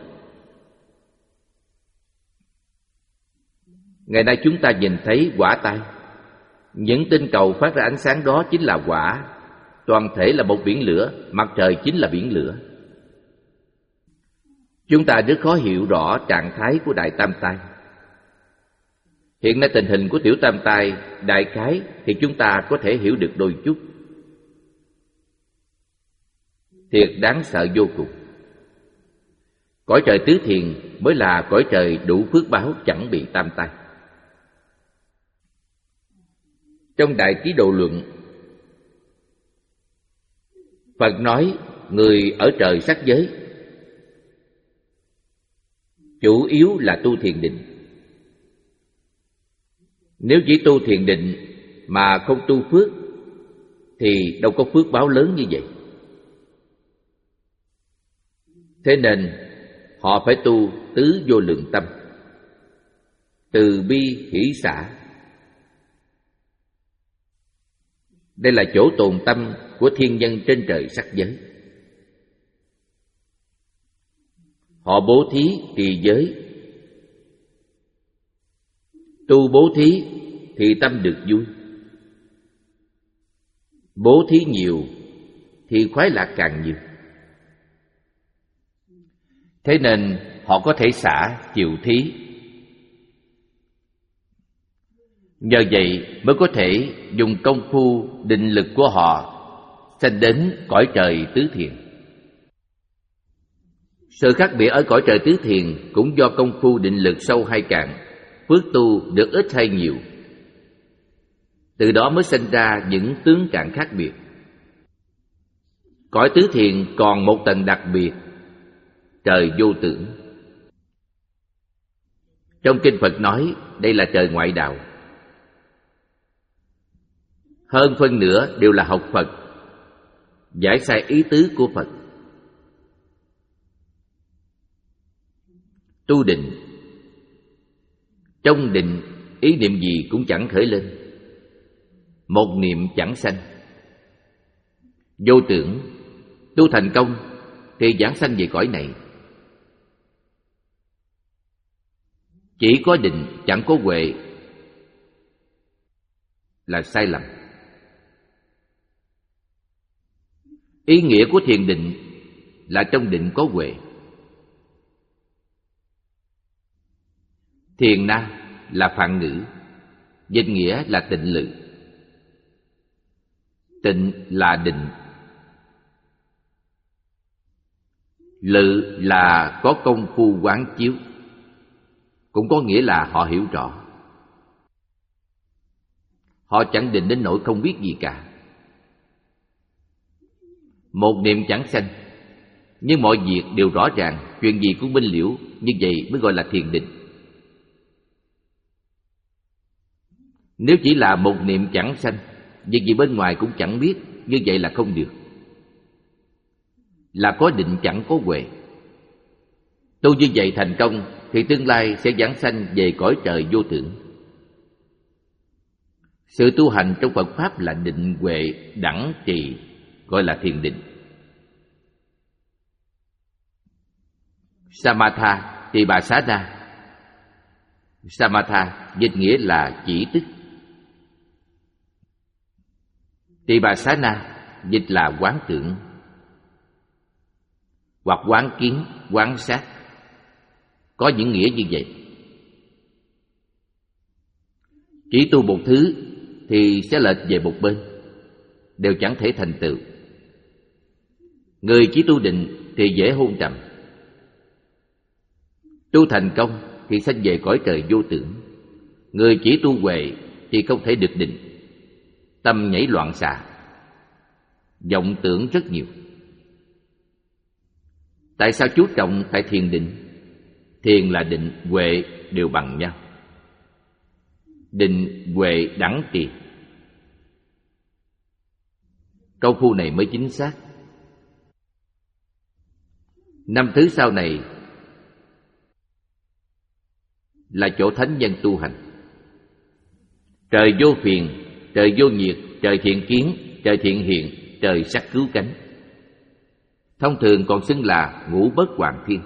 Ngày nay chúng ta nhìn thấy hỏa tai. Những tinh cầu phát ra ánh sáng đó chính là hỏa. Toàn thể là một biển lửa, mặt trời chính là biển lửa. Chúng ta rất khó hiểu rõ trạng thái của đại tam tai. Hiện nay tình hình của tiểu tam tai đại khái thì chúng ta có thể hiểu được đôi chút. Thiệt đáng sợ vô cùng. Cõi trời tứ thiền mới là cõi trời đủ phước báo, chẳng bị tam tai. Trong Đại Trí Độ Luận, Phật nói người ở trời sắc giới chủ yếu là tu thiền định. Nếu chỉ tu thiền định mà không tu phước thì đâu có phước báo lớn như vậy. Thế nên họ phải tu tứ vô lượng tâm, từ bi hỷ xả. Đây là chỗ tồn tâm của thiên nhân trên trời sắc giới. Họ bố thí trì giới. Tu bố thí thì tâm được vui. Bố thí nhiều thì khoái lạc càng nhiều. Thế nên họ có thể xả chịu thí. Nhờ vậy mới có thể dùng công phu định lực của họ sanh đến cõi trời tứ thiền. Sự khác biệt ở cõi trời tứ thiền cũng do công phu định lực sâu hay cạn, phước tu được ít hay nhiều. Từ đó mới sinh ra những tướng trạng khác biệt. Cõi tứ thiền còn một tầng đặc biệt, trời vô tưởng. Trong kinh Phật nói đây là trời ngoại đạo. Hơn phân nửa đều là học Phật, giải sai ý tứ của Phật. Tu định, trong định ý niệm gì cũng chẳng khởi lên, một niệm chẳng sanh. Vô tưởng, tu thành công thì giảng sanh về cõi này. Chỉ có định chẳng có huệ là sai lầm. Ý nghĩa của thiền định là trong định có huệ. Thiền na là phạn ngữ, dịch nghĩa là tịnh lự. Tịnh là định, lự là có công phu quán chiếu, cũng có nghĩa là họ hiểu rõ. Họ chẳng định đến nỗi không biết gì cả. Một niệm chẳng sanh, nhưng mọi việc đều rõ ràng, chuyện gì cũng minh liễu, như vậy mới gọi là thiền định. Nếu chỉ là một niệm chẳng sanh, việc gì bên ngoài cũng chẳng biết, như vậy là không được. Là có định chẳng có huệ. Tu như vậy thành công thì tương lai sẽ giảng sanh về cõi trời vô tưởng. Sự tu hành trong Phật Pháp là định huệ đẳng trì, gọi là thiền định. Samatha, tỳ bà xá na. Samatha dịch nghĩa là chỉ tức. Tỳ bà xá na dịch là quán tưởng, hoặc quán kiến, quán sát, có những nghĩa như vậy. Chỉ tu một thứ thì sẽ lệch về một bên, đều chẳng thể thành tựu. Người chỉ tu định thì dễ hôn trầm. Tu thành công thì sanh về cõi trời vô tưởng. Người chỉ tu huệ thì không thể được định, tâm nhảy loạn xạ, vọng tưởng rất nhiều. Tại sao chú trọng tại thiền định? Thiền là định, huệ đều bằng nhau. Định, huệ, đẳng trì. Câu phu này mới chính xác. Năm thứ sau này là chỗ thánh nhân tu hành. Trời vô phiền, trời vô nhiệt, trời thiện kiến, trời thiện hiện, trời sắc cứu cánh. Thông thường còn xưng là ngũ bất hoàng thiên.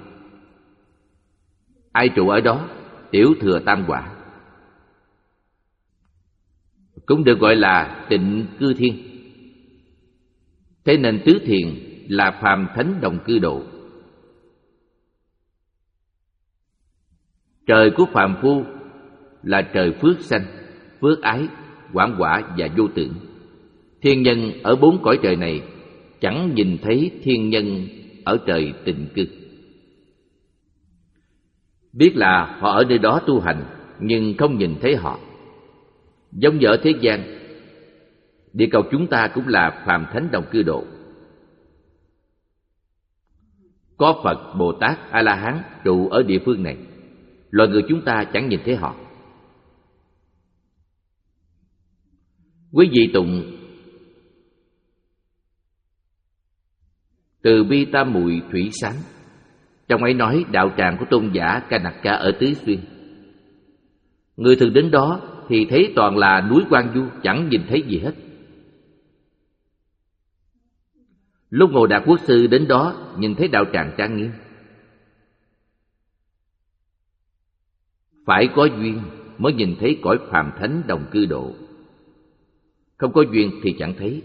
Ai trụ ở đó? Tiểu thừa tam quả. Cũng được gọi là tịnh cư thiên. Thế nên tứ thiền là phàm thánh đồng cư độ. Trời của phàm phu là trời phước sanh, phước ái, quảng quả và vô tưởng. Thiên nhân ở bốn cõi trời này chẳng nhìn thấy thiên nhân ở trời tịnh cư. Biết là họ ở nơi đó tu hành, nhưng không nhìn thấy họ. Giống như ở thế gian, địa cầu chúng ta cũng là phàm thánh đồng cư độ. Có Phật, Bồ Tát, A-la-hán trụ ở địa phương này, loài người chúng ta chẳng nhìn thấy họ. Quý vị tụng Từ bi tam muội thủy sáng, trong ấy nói đạo tràng của tôn giả Kanaka ở Tứ Xuyên. Người thường đến đó thì thấy toàn là núi Quan Du, chẳng nhìn thấy gì hết. Lúc Ngô Đạt Quốc sư đến đó nhìn thấy đạo tràng trang nghiêm. Phải có duyên mới nhìn thấy cõi phàm thánh đồng cư độ. Không có duyên thì chẳng thấy.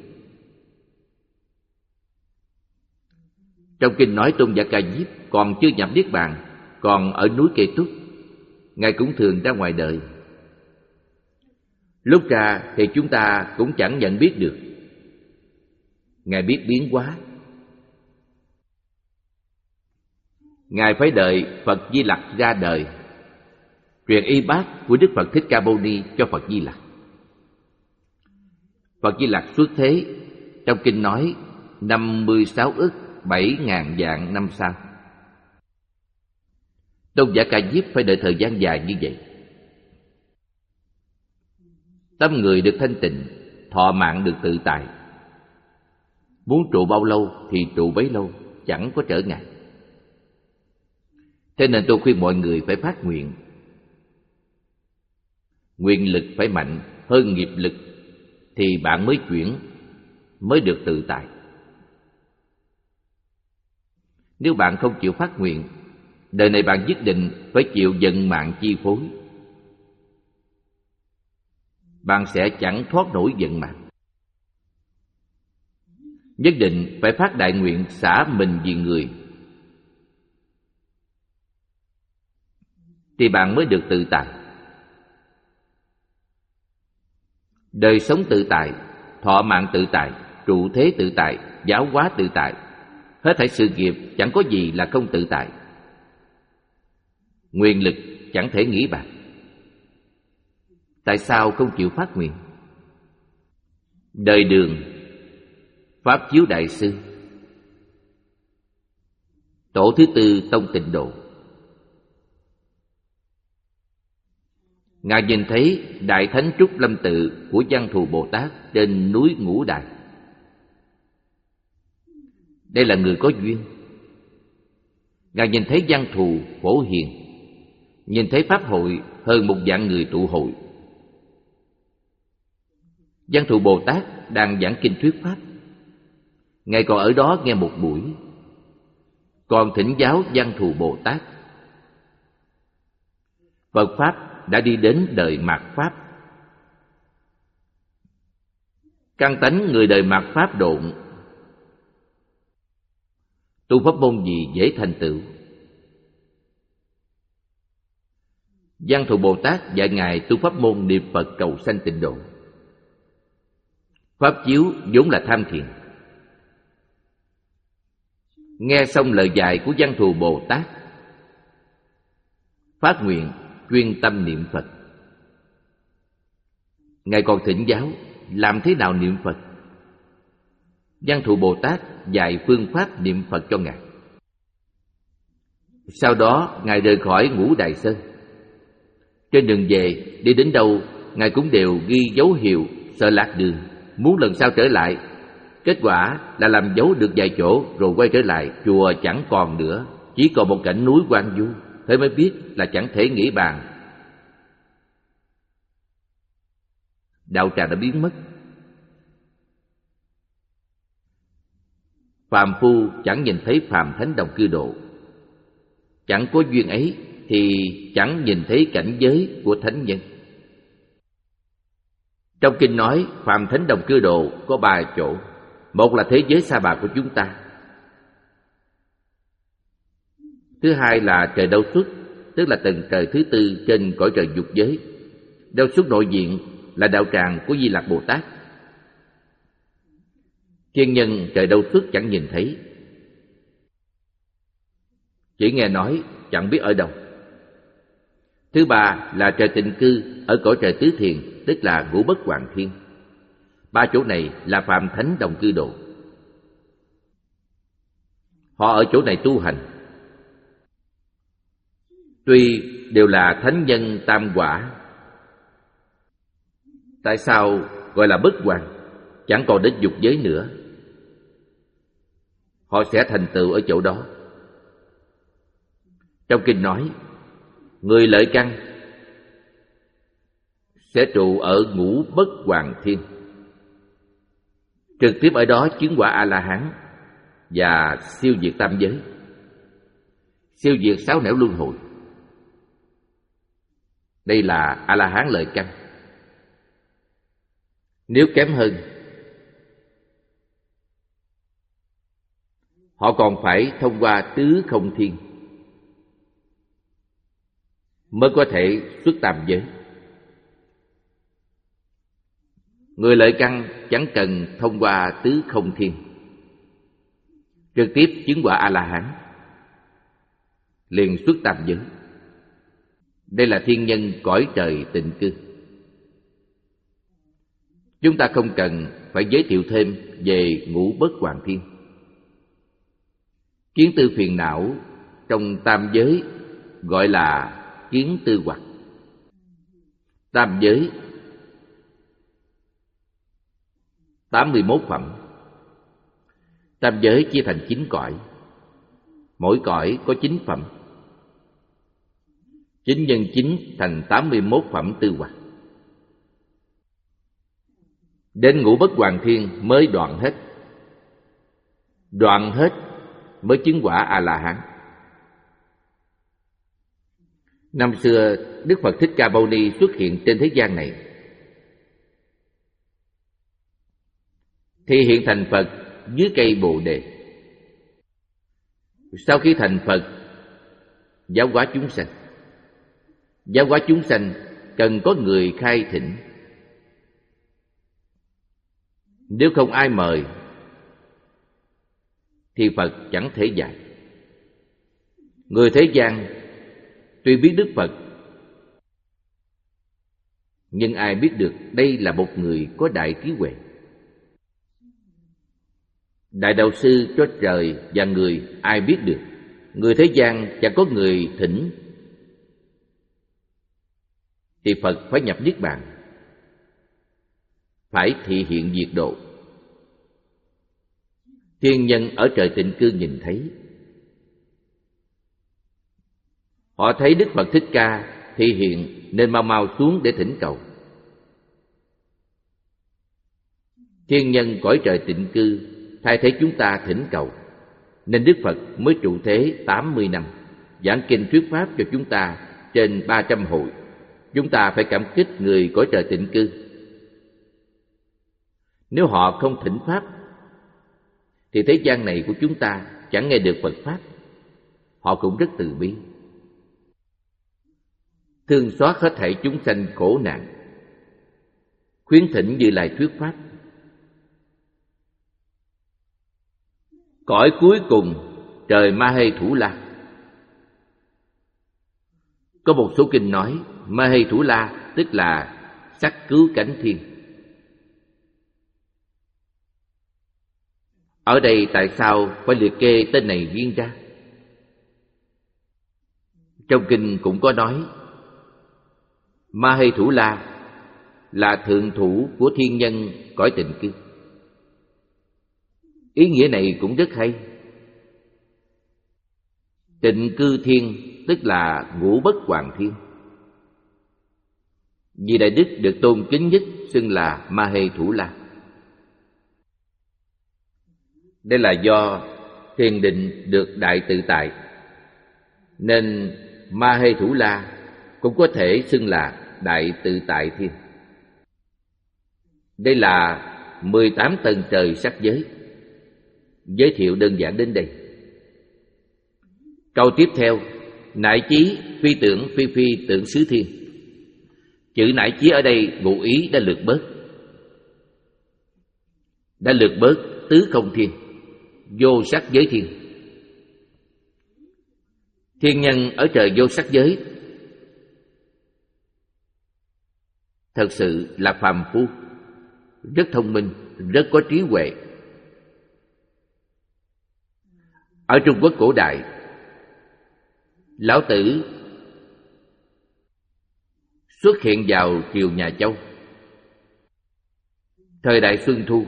Trong kinh nói Tôn giả Ca Diếp còn chưa nhập niết bàn, còn ở núi Kê Túc, Ngài cũng thường ra ngoài đời. Lúc ra thì chúng ta cũng chẳng nhận biết được. Ngài biết biến hóa. Ngài phải đợi Phật Di Lặc ra đời, truyền y bát của Đức Phật Thích Ca Mâu Ni cho Phật Di Lặc. Phật Di Lặc xuất thế, trong kinh nói năm mươi sáu ức bảy ngàn vạn năm sau. Tôn giả Ca Diếp phải đợi thời gian dài như vậy. Tâm người được thanh tịnh, thọ mạng được tự tại. Muốn trụ bao lâu thì trụ bấy lâu, chẳng có trở ngại. Thế nên tôi khuyên mọi người phải phát nguyện. Nguyện lực phải mạnh hơn nghiệp lực thì bạn mới chuyển, mới được tự tại. Nếu bạn không chịu phát nguyện, đời này bạn nhất định phải chịu vận mạng chi phối. Bạn sẽ chẳng thoát nổi vận mạng. Nhất định phải phát đại nguyện xả mình vì người, thì bạn mới được tự tại. Đời sống tự tại, thọ mạng tự tại, trụ thế tự tại, giáo hóa tự tại. Hết thảy sự nghiệp chẳng có gì là không tự tại. Nguyện lực chẳng thể nghĩ bạc. Tại sao không chịu phát nguyện? Đời Đường, Pháp Chiếu Đại Sư, tổ thứ tư Tông Tịnh Độ. Ngài nhìn thấy Đại Thánh Trúc Lâm Tự của Văn Thù Bồ Tát trên núi Ngũ Đài. Đây là người có duyên. Ngài nhìn thấy Văn Thù Phổ Hiền, nhìn thấy Pháp hội hơn một vạn người tụ hội. Văn Thù Bồ Tát đang giảng kinh thuyết Pháp. Ngài còn ở đó nghe một buổi, còn thỉnh giáo Văn Thù Bồ Tát. Phật Pháp đã đi đến đời mạt Pháp. Căn tánh người đời mạt Pháp độn, tu pháp môn gì dễ thành tựu? Văn Thù Bồ Tát dạy Ngài tu pháp môn niệm Phật cầu sanh tịnh độ. Pháp chiếu vốn là tham thiền. Nghe xong lời dạy của Văn Thù Bồ Tát, phát nguyện chuyên tâm niệm Phật. Ngài còn thỉnh giáo làm thế nào niệm Phật. Văn Thù Bồ Tát dạy phương pháp niệm Phật cho Ngài. Sau đó Ngài rời khỏi Ngũ Đài Sơn. Trên đường về, đi đến đâu Ngài cũng đều ghi dấu hiệu sợ lạc đường, muốn lần sau trở lại. Kết quả là làm dấu được vài chỗ rồi quay trở lại, chùa chẳng còn nữa, chỉ còn một cảnh núi hoang vu. Thế mới biết là chẳng thể nghĩ bàn. Đạo tràng đã biến mất. Phàm phu chẳng nhìn thấy phàm thánh đồng cư độ. Chẳng có duyên ấy thì chẳng nhìn thấy cảnh giới của thánh nhân. Trong kinh nói phàm thánh đồng cư độ có ba chỗ. Một là thế giới sa bà của chúng ta. Thứ hai là trời Đâu Xuất, tức là tầng trời thứ tư trên cõi trời dục giới. Đâu Xuất nội diện là đạo tràng của Di Lặc Bồ Tát. Thiên nhân trời Đâu Xuất chẳng nhìn thấy, chỉ nghe nói, chẳng biết ở đâu. Thứ ba là trời Tịnh Cư ở cõi trời tứ thiền, tức là Ngũ Bất Hoàng Thiên. Ba chỗ này là phàm thánh đồng cư độ. Họ ở chỗ này tu hành. Tuy đều là thánh nhân tam quả, tại sao gọi là bất hoàn, chẳng còn đến dục giới nữa? Họ sẽ thành tựu ở chỗ đó. Trong kinh nói, người lợi căn sẽ trụ ở Ngũ Bất Hoàng Thiên, trực tiếp ở đó chứng quả A-la-hán và siêu diệt tam giới, siêu diệt sáu nẻo luân hồi. Đây là A-la-hán lợi căn. Nếu kém hơn, họ còn phải thông qua tứ không thiên mới có thể xuất tam giới. Người lợi căn chẳng cần thông qua tứ không thiên, trực tiếp chứng quả A-la-hán, liền xuất tam giới. Đây là thiên nhân cõi trời tịnh cư. Chúng ta không cần phải giới thiệu thêm về ngũ bất hoàng thiên. Kiến tư phiền não trong tam giới gọi là kiến tư hoặc. Tam giới tám mươi mốt phẩm. Tam giới chia thành chín cõi, mỗi cõi có chín phẩm. Chín nhân chín thành tám mươi mốt phẩm tư hoặc. Đến ngũ bất hoàng thiên mới đoạn hết. Đoạn hết mới chứng quả A-la-hán. Năm xưa Đức Phật Thích Ca Mâu Ni xuất hiện trên thế gian này thì hiện thành Phật dưới cây Bồ Đề. Sau khi thành Phật, giáo hóa chúng sanh. Giáo hóa chúng sanh cần có người khai thỉnh. Nếu không ai mời thì Phật chẳng thể dạy. Người thế gian tuy biết Đức Phật, nhưng ai biết được đây là một người có đại trí huệ. Đại đạo sư cho trời và người ai biết được. Người thế gian chẳng có người thỉnh thì Phật phải nhập niết bàn, phải thị hiện diệt độ. Thiên nhân ở trời tịnh cư nhìn thấy, họ thấy Đức Phật Thích Ca thị hiện nên mau mau xuống để thỉnh cầu. Thiên nhân cõi trời tịnh cư thay thế chúng ta thỉnh cầu, nên Đức Phật mới trụ thế tám mươi năm, giảng kinh thuyết pháp cho chúng ta trên ba trăm hội. Chúng ta phải cảm kích người cõi trời tịnh cư. Nếu họ không thỉnh pháp thì thế gian này của chúng ta chẳng nghe được Phật pháp. Họ cũng rất từ bi, thương xót hết thảy chúng sanh khổ nạn, khuyến thỉnh Như Lai thuyết pháp. Cõi cuối cùng trời Ma Hê Thủ La. Có một số kinh nói Ma Hê Thủ La tức là sắc cứu cánh thiên. Ở đây tại sao phải liệt kê tên này riêng ra? Trong kinh cũng có nói Ma Hê Thủ La là thượng thủ của thiên nhân cõi tịnh cư. Ý nghĩa này cũng rất hay. Tịnh cư thiên tức là ngũ bất hoàng thiên. Vì Đại Đức được tôn kính nhất xưng là Ma Hê Thủ La. Đây là do thiền định được đại tự tại, nên Ma Hê Thủ La cũng có thể xưng là đại tự tại thiên. Đây là mười tám tầng trời sắc giới. Giới thiệu đơn giản đến đây. Câu tiếp theo, nại chí phi tưởng phi phi tưởng xứ thiên. Chữ nại chí ở đây ngụ ý đã lược bớt. Đã lược bớt tứ không thiên, vô sắc giới thiên. Thiên nhân ở trời vô sắc giới thật sự là phàm phu, rất thông minh, rất có trí huệ. Ở Trung Quốc cổ đại, Lão Tử xuất hiện vào triều nhà Châu, thời đại Xuân Thu,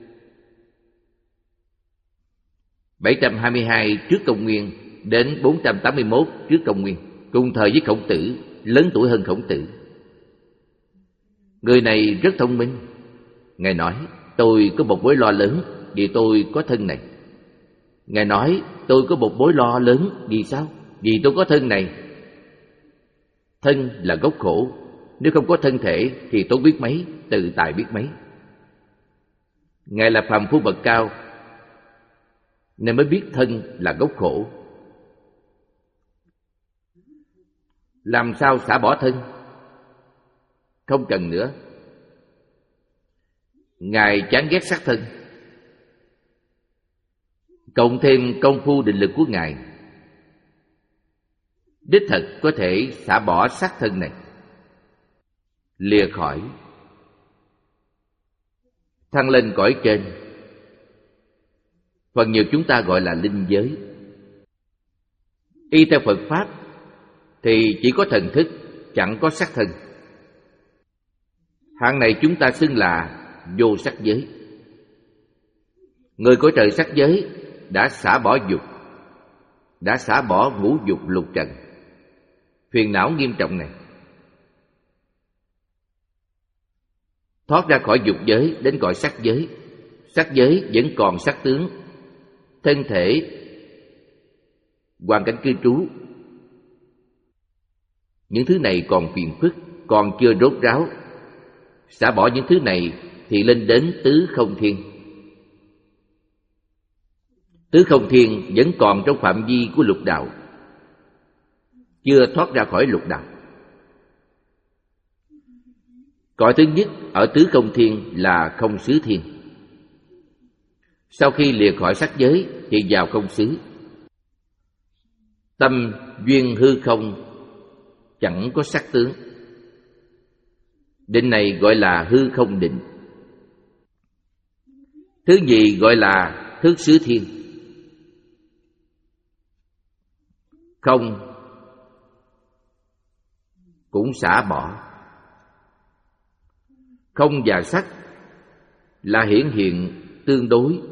bảy trăm hai mươi hai trước công nguyên đến bốn trăm tám mươi mốt trước công nguyên, cùng thời với Khổng Tử, lớn tuổi hơn Khổng Tử. Người này rất thông minh. Ngài nói, tôi có một mối lo lớn vì tôi có thân này. Ngài nói, tôi có một mối lo lớn vì sao? Vì tôi có thân này. Thân là gốc khổ. Nếu không có thân thể thì tốt biết mấy, tự tại biết mấy. Ngài là phàm phu bậc cao nên mới biết thân là gốc khổ. Làm sao xả bỏ thân? Không cần nữa. Ngài chán ghét xác thân, cộng thêm công phu định lực của Ngài, đích thực có thể xả bỏ xác thân này, lìa khỏi, thăng lên cõi trên. Phần nhiều chúng ta gọi là linh giới. Y theo Phật Pháp thì chỉ có thần thức, chẳng có xác thân. Hạng này chúng ta xưng là vô sắc giới. Người cõi trời sắc giới đã xả bỏ dục, đã xả bỏ ngũ dục lục trần, phiền não nghiêm trọng này, thoát ra khỏi dục giới đến cõi sắc giới. Sắc giới vẫn còn sắc tướng, thân thể, hoàn cảnh cư trú. Những thứ này còn phiền phức, còn chưa rốt ráo. Xả bỏ những thứ này thì lên đến tứ không thiên. Tứ không thiên vẫn còn trong phạm vi của lục đạo, chưa thoát ra khỏi lục đạo. Cõi thứ nhất ở tứ không thiên là không xứ thiên. Sau khi lìa khỏi sắc giới thì vào không xứ. Tâm duyên hư không, chẳng có sắc tướng. Định này gọi là hư không định. Thứ nhì gọi là thức xứ thiên. Không cũng xả bỏ. Không và sắc là hiển hiện tương đối,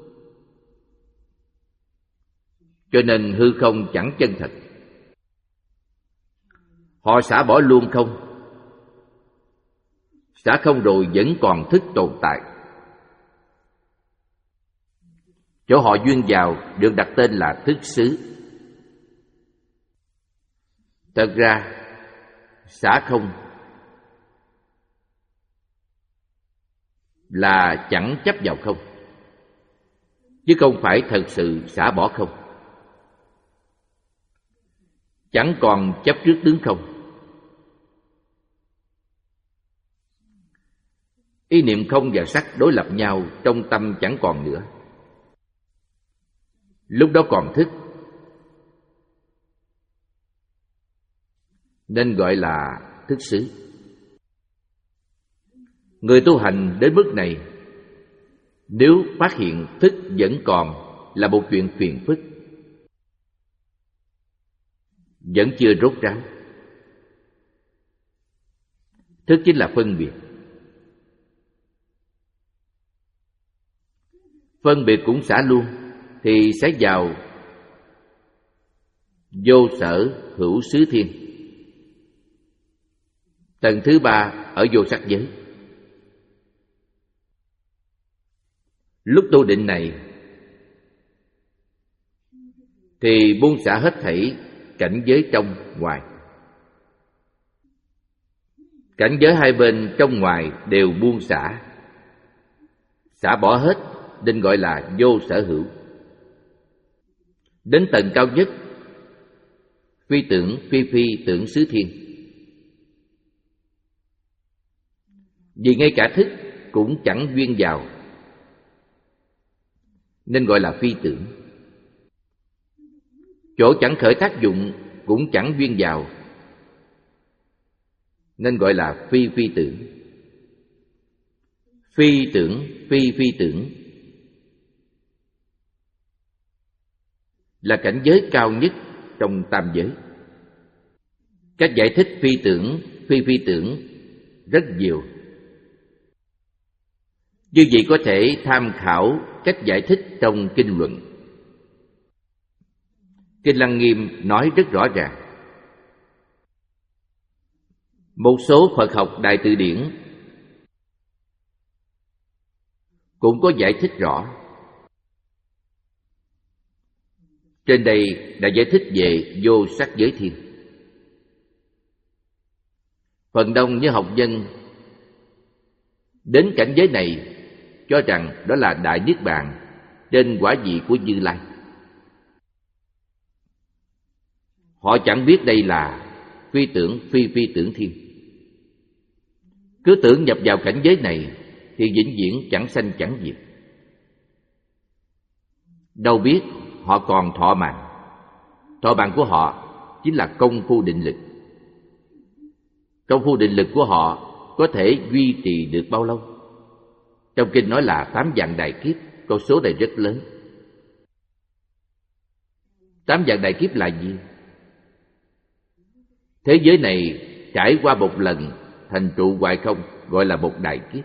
cho nên hư không chẳng chân thật. Họ xả bỏ luôn không. Xả không rồi vẫn còn thức tồn tại. Chỗ họ duyên vào được đặt tên là thức xứ. Thật ra xả không là chẳng chấp vào không, chứ không phải thật sự xả bỏ không. Chẳng còn chấp trước tướng không. Ý niệm không và sắc đối lập nhau trong tâm chẳng còn nữa. Lúc đó còn thức, nên gọi là thức xứ. Người tu hành đến mức này, nếu phát hiện thức vẫn còn là một chuyện phiền phức, vẫn chưa rốt ráo. Thức chính là phân biệt. Phân biệt cũng xả luôn thì sẽ vào vô sở hữu xứ thiên, tầng thứ ba ở vô sắc giới. Lúc tu định này thì buông xả hết thảy cảnh giới trong ngoài. Cảnh giới hai bên trong ngoài đều buông xả, xả bỏ hết nên gọi là vô sở hữu. Đến tầng cao nhất, phi tưởng phi phi tưởng xứ thiên. Vì ngay cả thức cũng chẳng duyên vào nên gọi là phi tưởng. Chỗ chẳng khởi tác dụng cũng chẳng duyên vào nên gọi là phi phi tưởng. Phi tưởng phi phi tưởng là cảnh giới cao nhất trong tam giới. Cách giải thích phi tưởng phi phi tưởng rất nhiều. Như vậy có thể tham khảo cách giải thích trong kinh luận. Kinh Lăng Nghiêm nói rất rõ ràng. Một số Phật học đại từ điển cũng có giải thích rõ. Trên đây đã giải thích về vô sắc giới thiên. Phần đông những học nhân đến cảnh giới này cho rằng đó là đại niết bàn trên quả vị của Như Lai. Họ chẳng biết đây là phi tưởng phi phi tưởng thiên. Cứ tưởng nhập vào cảnh giới này thì vĩnh viễn chẳng sanh chẳng diệt. Đâu biết họ còn thọ mạng. Thọ mạng của họ chính là công phu định lực. Công phu định lực của họ có thể duy trì được bao lâu? Trong kinh nói là tám vạn đại kiếp, con số này rất lớn. Tám vạn đại kiếp là gì? Thế giới này trải qua một lần thành trụ hoại không, gọi là một đại kiếp.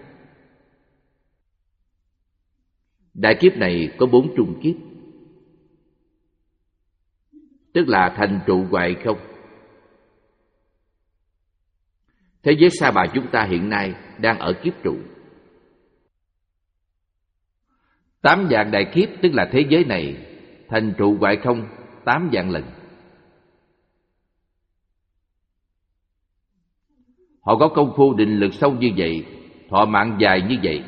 Đại kiếp này có bốn trung kiếp, tức là thành trụ hoại không. Thế giới Sa Bà chúng ta hiện nay đang ở kiếp trụ. Tám vạn đại kiếp tức là thế giới này thành trụ hoại không tám vạn lần. Họ có công phu định lực sâu như vậy, thọ mạng dài như vậy.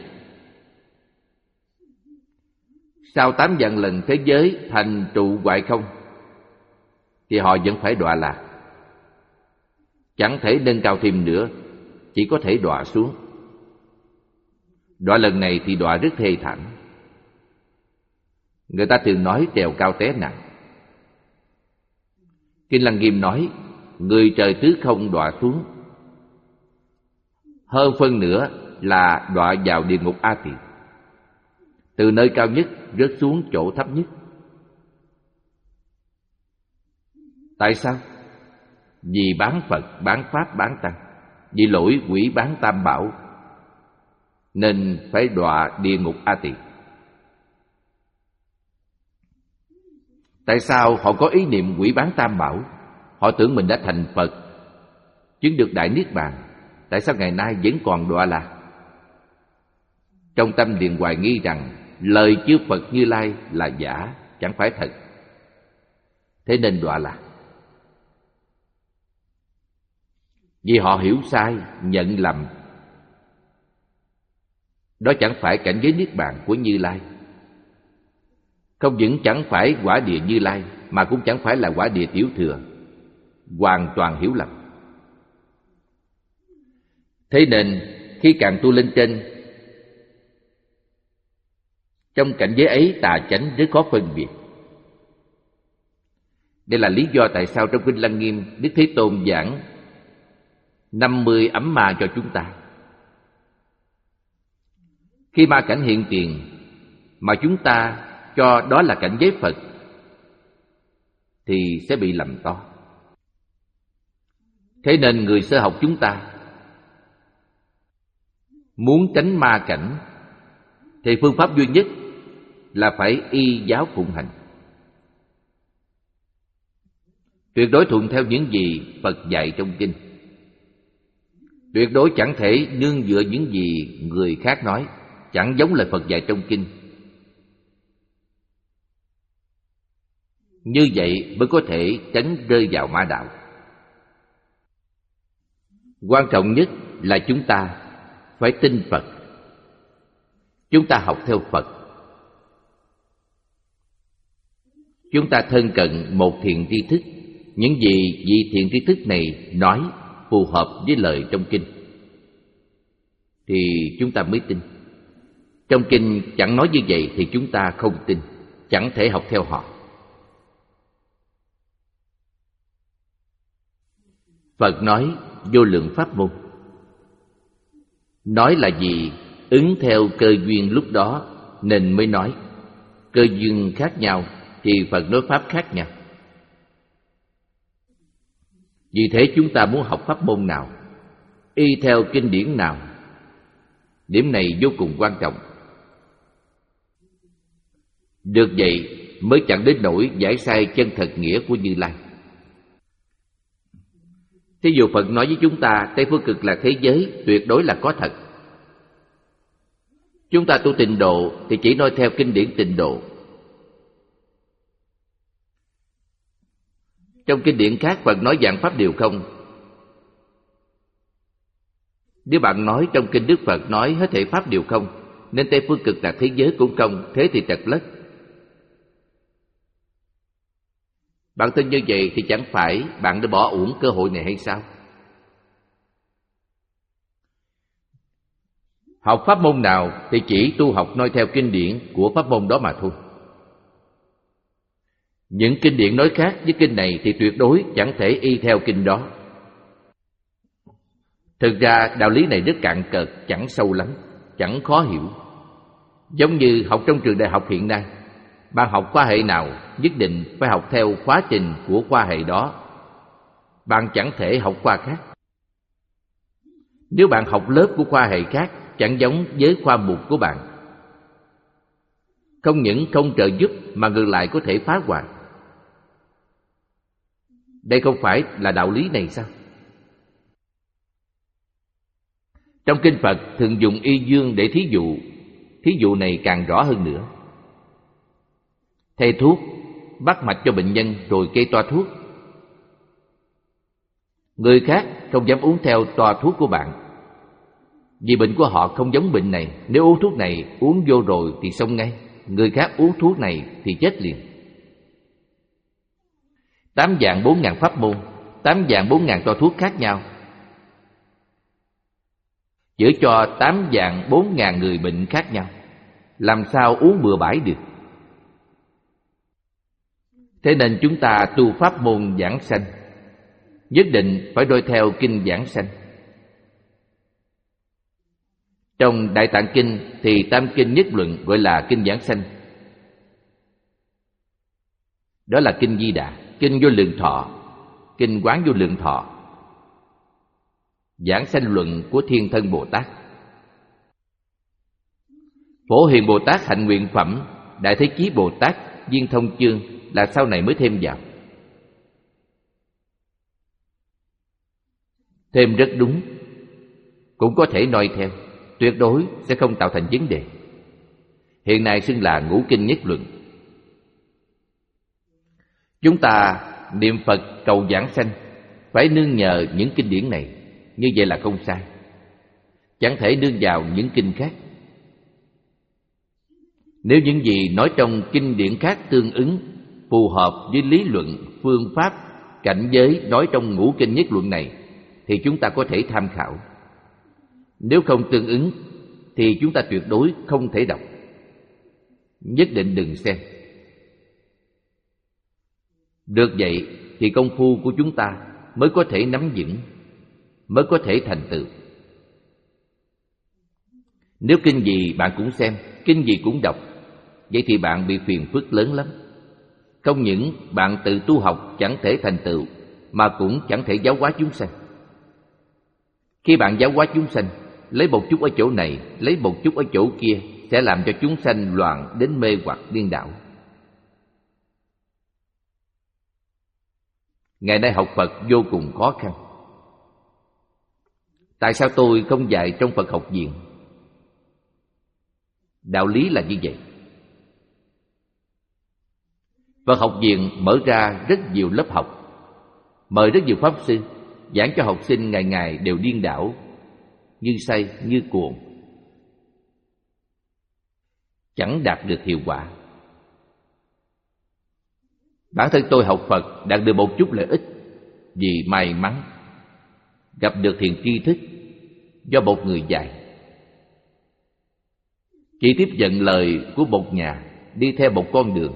Sau tám vạn lần thế giới thành trụ hoại không thì họ vẫn phải đọa lạc, chẳng thể nâng cao thêm nữa, chỉ có thể đọa xuống. Đọa lần này thì đọa rất thê thảm. Người ta thường nói trèo cao té nặng. Kinh Lăng Nghiêm nói người trời tứ không đọa xuống, hơn phân nửa là đọa vào địa ngục A Tỳ, từ nơi cao nhất rớt xuống chỗ thấp nhất. Tại sao? Vì bán Phật, bán Pháp, bán Tăng, vì lỗi quỷ bán Tam Bảo, nên phải đọa địa ngục A Tỳ. Tại sao họ có ý niệm quỷ bán Tam Bảo? Họ tưởng mình đã thành Phật, chứng được đại niết bàn. Tại sao ngày nay vẫn còn đọa lạc? Trong tâm liền hoài nghi rằng lời chư Phật Như Lai là giả, chẳng phải thật, thế nên đọa lạc. Vì họ hiểu sai, nhận lầm. Đó chẳng phải cảnh giới niết bàn của Như Lai. Không những chẳng phải quả địa Như Lai, mà cũng chẳng phải là quả địa Tiểu Thừa. Hoàn toàn hiểu lầm. Thế nên khi càng tu lên trên, trong cảnh giới ấy tà chánh rất khó phân biệt. Đây là lý do tại sao trong Kinh Lăng Nghiêm Đức Thế Tôn giảng năm mươi ấm ma cho chúng ta. Khi ma cảnh hiện tiền mà chúng ta cho đó là cảnh giới Phật thì sẽ bị lầm to. Thế nên người sơ học chúng ta muốn tránh ma cảnh thì phương pháp duy nhất là phải y giáo phụng hành, tuyệt đối thuận theo những gì Phật dạy trong kinh, tuyệt đối chẳng thể nương dựa những gì người khác nói, chẳng giống lời Phật dạy trong kinh. Như vậy mới có thể tránh rơi vào ma đạo. Quan trọng nhất là chúng ta phải tin Phật, chúng ta học theo Phật, chúng ta thân cận một thiện tri thức. Những gì vị thiện tri thức này nói phù hợp với lời trong kinh thì chúng ta mới tin. Trong kinh chẳng nói như vậy thì chúng ta không tin, chẳng thể học theo họ. Phật nói vô lượng pháp môn. Nói là gì? Ứng theo cơ duyên lúc đó nên mới nói. Cơ duyên khác nhau thì Phật nói pháp khác nhau. Vì thế chúng ta muốn học pháp môn nào, y theo kinh điển nào, điểm này vô cùng quan trọng. Được vậy mới chẳng đến nỗi giải sai chân thật nghĩa của Như Lai. Thí dụ Phật nói với chúng ta Tây Phương Cực Lạc thế giới tuyệt đối là có thật. Chúng ta tu tịnh độ thì chỉ nói theo kinh điển tịnh độ. Trong kinh điển khác Phật nói vạn pháp đều không, Nếu bạn nói trong kinh Đức Phật nói hết thảy pháp đều không, nên Tây phương cực lạc thế giới cũng không, thế thì trật lất. Bạn tin như vậy thì chẳng phải bạn đã bỏ uổng cơ hội này hay sao? Học pháp môn nào thì chỉ tu học noi theo kinh điển của pháp môn đó mà thôi. Những kinh điển nói khác với kinh này thì tuyệt đối chẳng thể y theo kinh đó. Thực ra đạo lý này rất cạn cợt, chẳng sâu lắm, chẳng khó hiểu. Giống như học trong trường đại học hiện nay, bạn học khoa hệ nào nhất định phải học theo khóa trình của khoa hệ đó. Bạn chẳng thể học khoa khác. Nếu bạn học lớp của khoa hệ khác chẳng giống với khoa mục của bạn, không những không trợ giúp mà ngược lại có thể phá hoại. Đây không phải là đạo lý này sao? Trong kinh Phật thường dùng y dương để thí dụ. Thí dụ này càng rõ hơn nữa. Thầy thuốc bắt mạch cho bệnh nhân rồi kê toa thuốc. Người khác không dám uống theo toa thuốc của bạn, vì bệnh của họ không giống bệnh này. Nếu uống thuốc này uống vô rồi thì xong ngay. Người khác uống thuốc này thì chết liền. Tám vạn bốn ngàn pháp môn, tám vạn bốn ngàn toa thuốc khác nhau, chữa cho tám vạn bốn ngàn người bệnh khác nhau, làm sao uống bừa bãi được? Thế nên chúng ta tu pháp môn giảng sanh, nhất định phải đôi theo kinh giảng sanh. Trong Đại Tạng Kinh thì tam kinh nhất luận gọi là kinh giảng sanh. Đó là kinh Di Đà, kinh Vô Lượng Thọ, kinh Quán Vô Lượng Thọ, giảng sanh luận của Thiên Thân Bồ Tát. Phổ Hiền Bồ Tát hạnh nguyện phẩm, Đại Thế Chí Bồ Tát viên thông chương là sau này mới thêm vào. Thêm rất đúng, cũng có thể noi theo, tuyệt đối sẽ không tạo thành vấn đề. Hiện nay xưng là ngũ kinh nhất luận. Chúng ta niệm Phật cầu giảng sanh phải nương nhờ những kinh điển này, như vậy là không sai. Chẳng thể nương vào những kinh khác. Nếu những gì nói trong kinh điển khác tương ứng, phù hợp với lý luận, phương pháp, cảnh giới nói trong ngũ kinh nhất luận này, thì chúng ta có thể tham khảo. Nếu không tương ứng thì chúng ta tuyệt đối không thể đọc. Nhất định đừng xem. Được vậy thì công phu của chúng ta mới có thể nắm vững, mới có thể thành tựu. Nếu kinh gì bạn cũng xem, kinh gì cũng đọc, vậy thì bạn bị phiền phức lớn lắm. Không những bạn tự tu học chẳng thể thành tựu, mà cũng chẳng thể giáo hóa chúng sanh. Khi bạn giáo hóa chúng sanh, lấy một chút ở chỗ này, lấy một chút ở chỗ kia, sẽ làm cho chúng sanh loạn đến mê hoặc điên đảo. Ngày nay học Phật vô cùng khó khăn. Tại sao tôi không dạy trong Phật học viện? Đạo lý là như vậy. Phật học viện mở ra rất nhiều lớp học, mời rất nhiều pháp sư, giảng cho học sinh ngày ngày đều điên đảo, như say, như cuồng, chẳng đạt được hiệu quả. Bản thân tôi học Phật đạt được một chút lợi ích vì may mắn gặp được thiền tri thức do một người dạy. Chỉ tiếp nhận lời của một nhà, đi theo một con đường,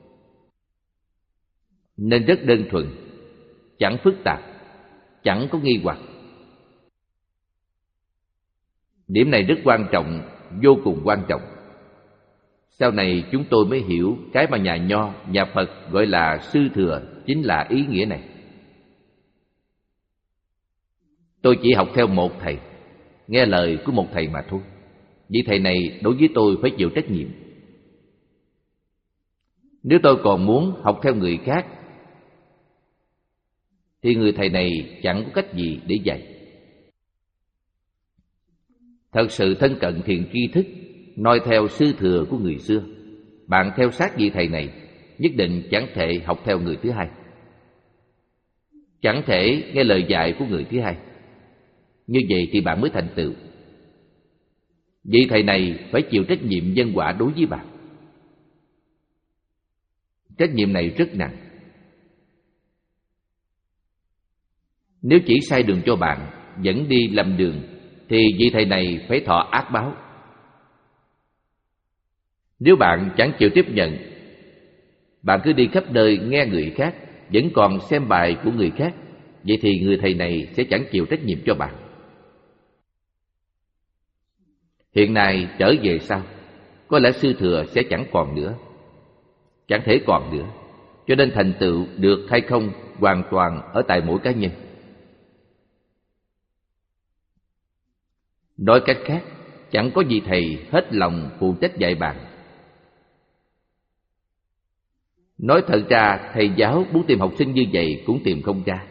nên rất đơn thuần, chẳng phức tạp, chẳng có nghi hoặc. Điểm này rất quan trọng, vô cùng quan trọng. Sau này chúng tôi mới hiểu cái mà nhà Nho, nhà Phật gọi là sư thừa chính là ý nghĩa này. Tôi chỉ học theo một thầy, nghe lời của một thầy mà thôi. Vì thầy này đối với tôi phải chịu trách nhiệm. Nếu tôi còn muốn học theo người khác thì người thầy này chẳng có cách gì để dạy. Thật sự thân cận thiền tri thức, noi theo sư thừa của người xưa, bạn theo sát vị thầy này, nhất định chẳng thể học theo người thứ hai, chẳng thể nghe lời dạy của người thứ hai. Như vậy thì bạn mới thành tựu. Vị thầy này phải chịu trách nhiệm nhân quả đối với bạn. Trách nhiệm này rất nặng. Nếu chỉ sai đường cho bạn, dẫn đi lầm đường, thì vị thầy này phải thọ ác báo. Nếu bạn chẳng chịu tiếp nhận, bạn cứ đi khắp nơi nghe người khác, vẫn còn xem bài của người khác, vậy thì người thầy này sẽ chẳng chịu trách nhiệm cho bạn. Hiện nay trở về sau, có lẽ sư thừa sẽ chẳng còn nữa, chẳng thể còn nữa. Cho nên thành tựu được hay không hoàn toàn ở tại mỗi cá nhân. Nói cách khác, chẳng có gì thầy hết lòng phụ trách dạy bạn. Nói thật ra, thầy giáo muốn tìm học sinh như vậy cũng tìm không ra.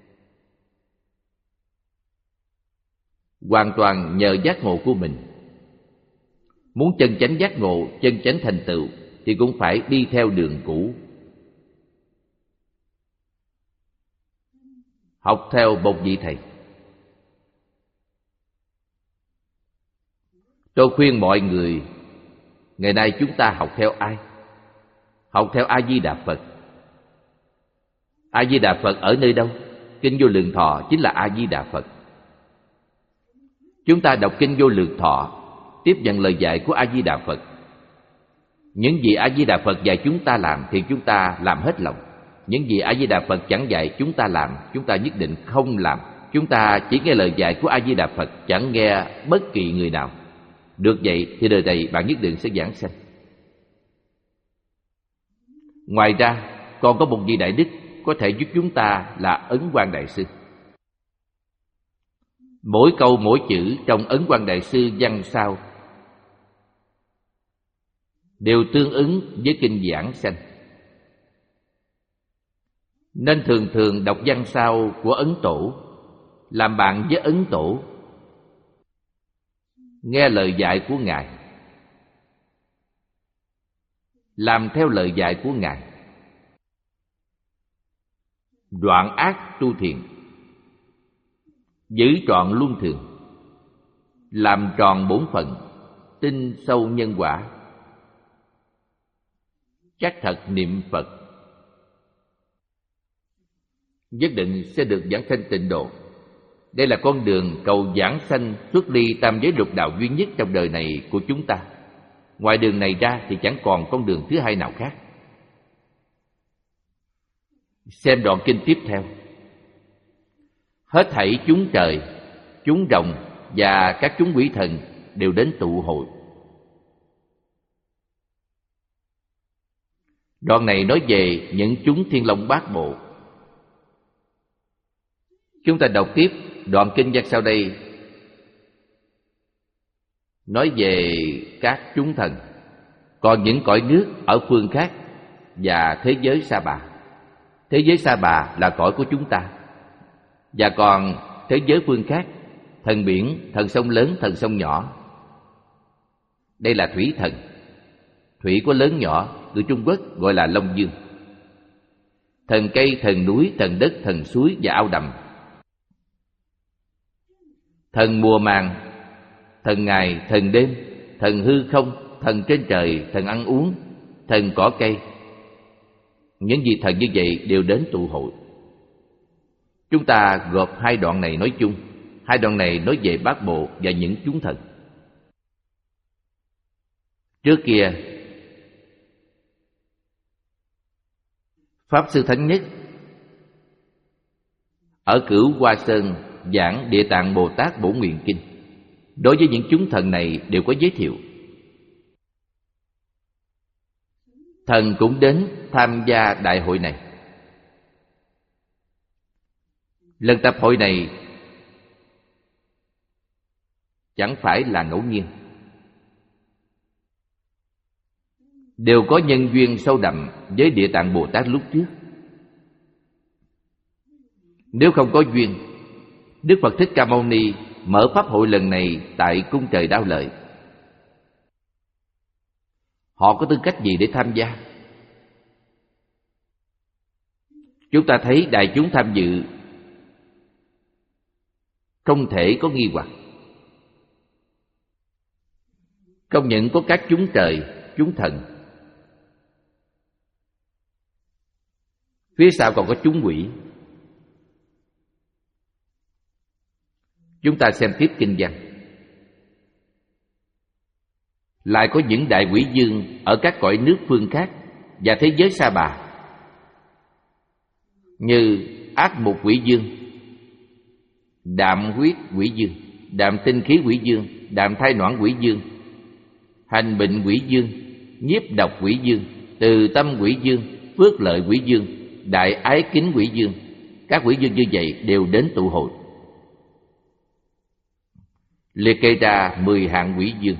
Hoàn toàn nhờ giác ngộ của mình. Muốn chân chánh giác ngộ, chân chánh thành tựu thì cũng phải đi theo đường cũ. Học theo một vị thầy. Tôi khuyên mọi người, ngày nay chúng ta học theo ai? Học theo A-di-đà Phật. A-di-đà Phật ở nơi đâu? Kinh Vô Lượng Thọ chính là A-di-đà Phật. Chúng ta đọc Kinh Vô Lượng Thọ, tiếp nhận lời dạy của A-di-đà Phật. Những gì A-di-đà Phật dạy chúng ta làm thì chúng ta làm hết lòng. Những gì A-di-đà Phật chẳng dạy chúng ta làm, chúng ta nhất định không làm. Chúng ta chỉ nghe lời dạy của A-di-đà Phật, chẳng nghe bất kỳ người nào. Được vậy thì đời này bạn nhất định sẽ giảng sanh. Ngoài ra, còn có một vị đại đức có thể giúp chúng ta là Ấn Quang Đại Sư. Mỗi câu mỗi chữ trong Ấn Quang Đại Sư văn sao đều tương ứng với kinh giảng sanh. Nên thường thường đọc văn sao của Ấn Tổ, làm bạn với Ấn Tổ, nghe lời dạy của Ngài, làm theo lời dạy của Ngài, đoạn ác tu thiện, giữ trọn luân thường, làm tròn bổn phận, tin sâu nhân quả, chắc thật niệm Phật, nhất định sẽ được giảng sanh tịnh độ. Đây là con đường cầu giảng sanh xuất ly tam giới lục đạo duy nhất trong đời này của chúng ta. Ngoài đường này ra thì chẳng còn con đường thứ hai nào khác. Xem đoạn kinh tiếp theo. Hết thảy chúng trời, chúng rồng và các chúng quỷ thần đều đến tụ hội. Đoạn này nói về những chúng thiên long bát bộ. Chúng ta đọc tiếp đoạn kinh văn sau đây, nói về các chúng thần, còn những cõi nước ở phương khác và thế giới Sa Bà. Thế giới Sa Bà là cõi của chúng ta. Và còn thế giới phương khác, thần biển, thần sông lớn, thần sông nhỏ. Đây là thủy thần. Thủy có lớn nhỏ, người Trung Quốc gọi là Long Dương. Thần cây, thần núi, thần đất, thần suối và ao đầm. Thần mùa màng, thần ngày, thần đêm, thần hư không, thần trên trời, thần ăn uống, thần cỏ cây. Những vị thần như vậy đều đến tụ hội. Chúng ta gộp hai đoạn này nói chung. Hai đoạn này nói về bát bộ và những chúng thần. Trước kia, Pháp Sư Thánh Nhất ở Cửu Hoa Sơn giảng Địa Tạng Bồ Tát Bổn Nguyện Kinh. Đối với những chúng thần này đều có giới thiệu. Thần cũng đến tham gia đại hội này. Lần tập hội này chẳng phải là ngẫu nhiên, đều có nhân duyên sâu đậm với Địa Tạng Bồ Tát lúc trước. Nếu không có duyên, Đức Phật Thích Ca Mâu Ni mở pháp hội lần này tại cung trời Đao Lợi. Họ có tư cách gì để tham gia? Chúng ta thấy đại chúng tham dự không thể có nghi hoặc. Không những có các chúng trời, chúng thần, phía sau còn có chúng quỷ. Chúng ta xem tiếp kinh văn. Lại có những đại quỷ vương ở các cõi nước phương khác và thế giới sa bà, như ác mục quỷ vương, đạm huyết quỷ vương, đạm tinh khí quỷ vương, đạm thai noãn quỷ vương, hành bệnh quỷ vương, nhiếp độc quỷ vương, từ tâm quỷ vương, phước lợi quỷ vương, đại ái kính quỷ vương. Các quỷ vương như vậy đều đến tụ hội. Liệt kê ra mười hạng quỷ vương.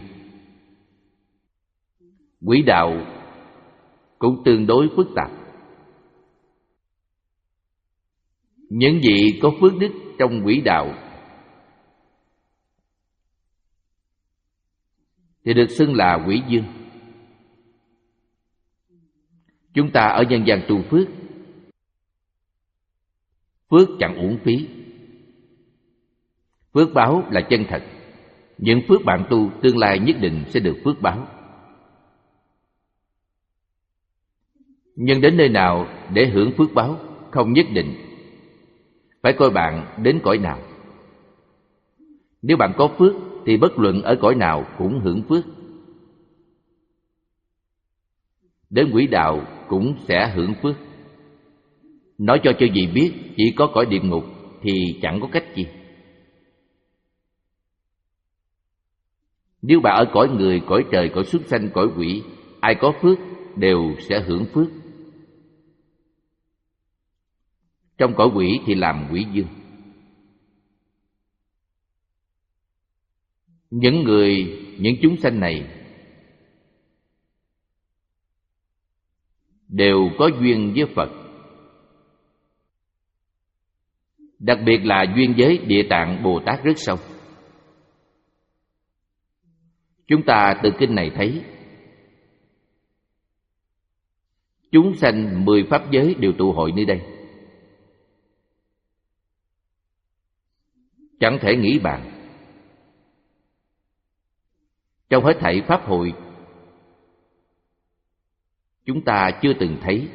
Quỷ đạo cũng tương đối phức tạp. Những vị có phước đức trong quỷ đạo thì được xưng là quỷ vương. Chúng ta ở nhân gian tu phước, phước chẳng uổng phí. Phước báo là chân thật. Những phước bạn tu tương lai nhất định sẽ được phước báo. Nhưng đến nơi nào để hưởng phước báo không nhất định. Phải coi bạn đến cõi nào. Nếu bạn có phước thì bất luận ở cõi nào cũng hưởng phước. Đến quỷ đạo cũng sẽ hưởng phước. Nói cho chư vị biết, chỉ có cõi địa ngục thì chẳng có cách gì. Nếu bạn ở cõi người, cõi trời, cõi súc sanh, cõi quỷ, ai có phước đều sẽ hưởng phước. Trong cõi quỷ thì làm quỷ vương. Những người, những chúng sanh này đều có duyên với Phật. Đặc biệt là duyên với Địa Tạng Bồ Tát rất sâu. Chúng ta từ kinh này thấy chúng sanh mười pháp giới đều tụ hội nơi đây. Chẳng thể nghĩ bàn. Trong hết thảy pháp hội, chúng ta chưa từng thấy.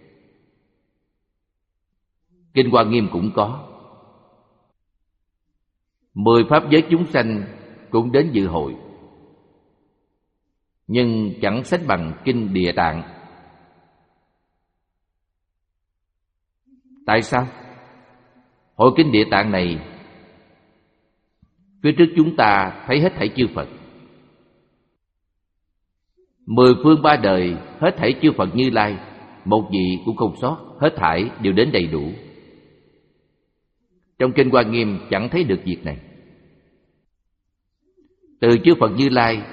Kinh Hoa Nghiêm cũng có. Mười pháp giới chúng sanh cũng đến dự hội, nhưng chẳng sánh bằng Kinh Địa Tạng. Tại sao? Hội Kinh Địa Tạng này, phía trước chúng ta thấy hết thảy chư Phật. Mười phương ba đời, hết thảy chư Phật Như Lai, một vị cũng không sót, hết thảy đều đến đầy đủ. Trong Kinh Hoa Nghiêm chẳng thấy được việc này. Từ chư Phật Như Lai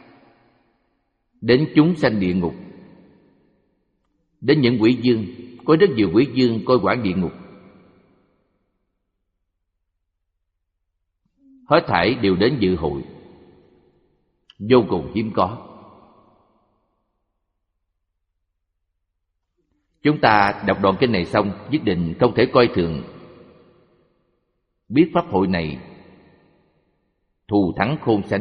đến chúng sanh địa ngục, đến những quỷ vương, có rất nhiều quỷ vương coi quản địa ngục, hết thảy đều đến dự hội, vô cùng hiếm có. Chúng ta đọc đoạn kinh này xong, nhất định không thể coi thường. Biết pháp hội này thù thắng khôn sánh.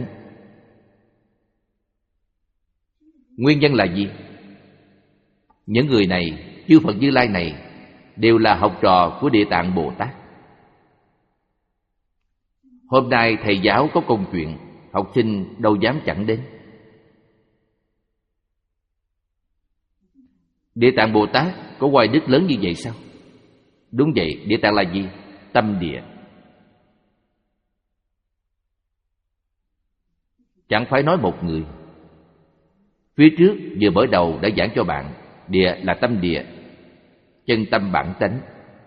Nguyên nhân là gì? Những người này, chư Phật Như Lai này, đều là học trò của Địa Tạng Bồ Tát. Hôm nay thầy giáo có công chuyện, học sinh đâu dám chẳng đến. Địa Tạng Bồ Tát có oai đức lớn như vậy sao? Đúng vậy, Địa Tạng là gì? Tâm địa. Chẳng phải nói một người. Phía trước vừa mở đầu đã giảng cho bạn, địa là tâm địa, chân tâm bản tánh.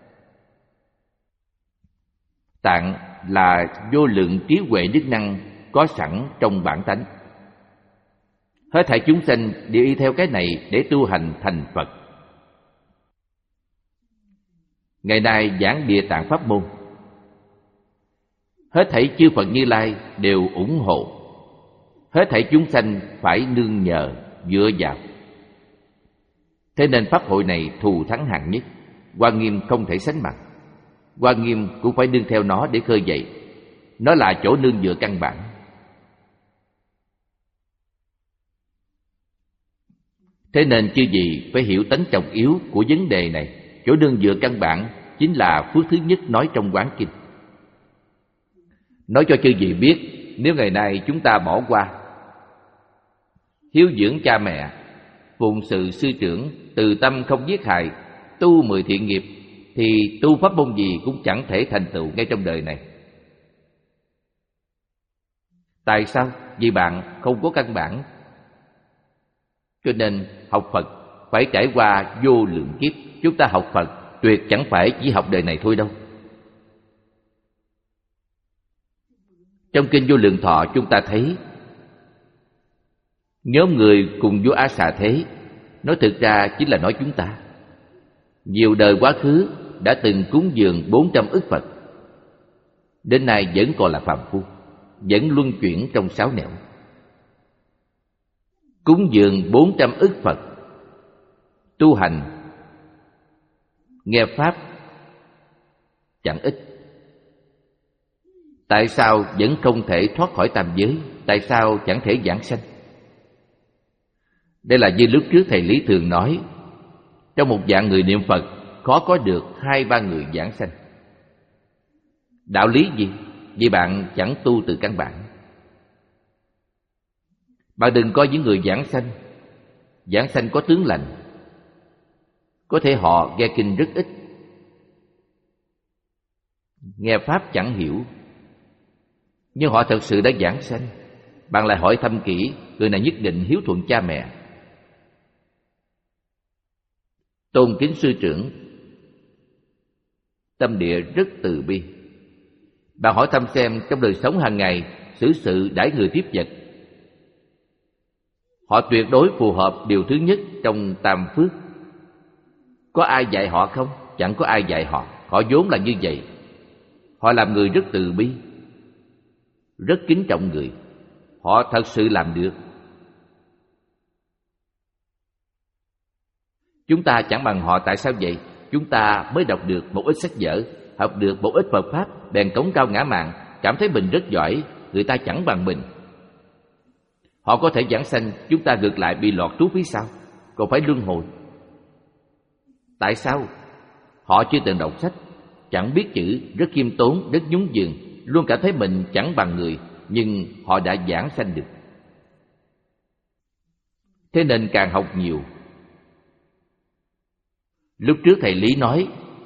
Tạng là vô lượng trí huệ đức năng có sẵn trong bản tánh. Hết thảy chúng sanh đều y theo cái này để tu hành thành Phật. Ngày nay giảng Địa Tạng pháp môn, hết thảy chư Phật Như Lai đều ủng hộ. Hết thảy chúng sanh phải nương nhờ, dựa vào. Thế nên pháp hội này thù thắng hạng nhất, Hoa Nghiêm không thể sánh bằng. Hoa Nghiêm cũng phải nương theo nó để khơi dậy. Nó là chỗ nương dựa căn bản. Thế nên chư vị phải hiểu tánh trọng yếu của vấn đề này. Chỗ nương dựa căn bản chính là phước thứ nhất nói trong Quán Kinh. Nói cho chư vị biết, nếu ngày nay chúng ta bỏ qua hiếu dưỡng cha mẹ, phụng sự sư trưởng, từ tâm không giết hại, tu mười thiện nghiệp, thì tu pháp môn gì cũng chẳng thể thành tựu ngay trong đời này. Tại sao? Vì bạn không có căn bản. Cho nên học Phật phải trải qua vô lượng kiếp. Chúng ta học Phật tuyệt chẳng phải chỉ học đời này thôi đâu. Trong Kinh Vô Lượng Thọ chúng ta thấy nhóm người cùng vua A Xà Thế, nói thực ra chính là nói chúng ta. Nhiều đời quá khứ đã từng cúng dường bốn trăm ức Phật, đến nay vẫn còn là phàm phu, vẫn luân chuyển trong sáu nẻo. Cúng dường bốn trăm ức Phật, tu hành, nghe Pháp chẳng ít. Tại sao vẫn không thể thoát khỏi tam giới? Tại sao chẳng thể giảng sanh? Đây là như lúc trước Thầy Lý thường nói, trong một vạn người niệm Phật khó có được hai ba người giảng sanh. Đạo lý gì? Vì bạn chẳng tu từ căn bản. Bạn đừng coi những người giảng sanh. Giảng sanh có tướng lành, có thể họ nghe kinh rất ít, nghe Pháp chẳng hiểu, nhưng họ thật sự đã giảng sanh. Bạn lại hỏi thăm kỹ, người này nhất định hiếu thuận cha mẹ, tôn kính sư trưởng, tâm địa rất từ bi. Bạn hỏi thăm xem trong đời sống hàng ngày xử sự đãi người tiếp vật, họ tuyệt đối phù hợp điều thứ nhất trong tam phước. Có ai dạy họ không? Chẳng có ai dạy họ. Họ vốn là như vậy. Họ làm người rất từ bi, rất kính trọng người. Họ thật sự làm được. Chúng ta chẳng bằng họ. Tại sao vậy? Chúng ta mới đọc được một ít sách vở, học được một ít Phật Pháp, bèn cống cao ngã mạn, cảm thấy mình rất giỏi. Người ta chẳng bằng mình. Họ có thể giảng sanh, chúng ta ngược lại bị lọt trút phía sau, còn phải luân hồi. Tại sao? Họ chưa từng đọc sách, chẳng biết chữ, rất khiêm tốn, rất nhún nhường, luôn cảm thấy mình chẳng bằng người, nhưng họ đã giảng sanh được. Thế nên càng học nhiều. Lúc trước Thầy Lý nói,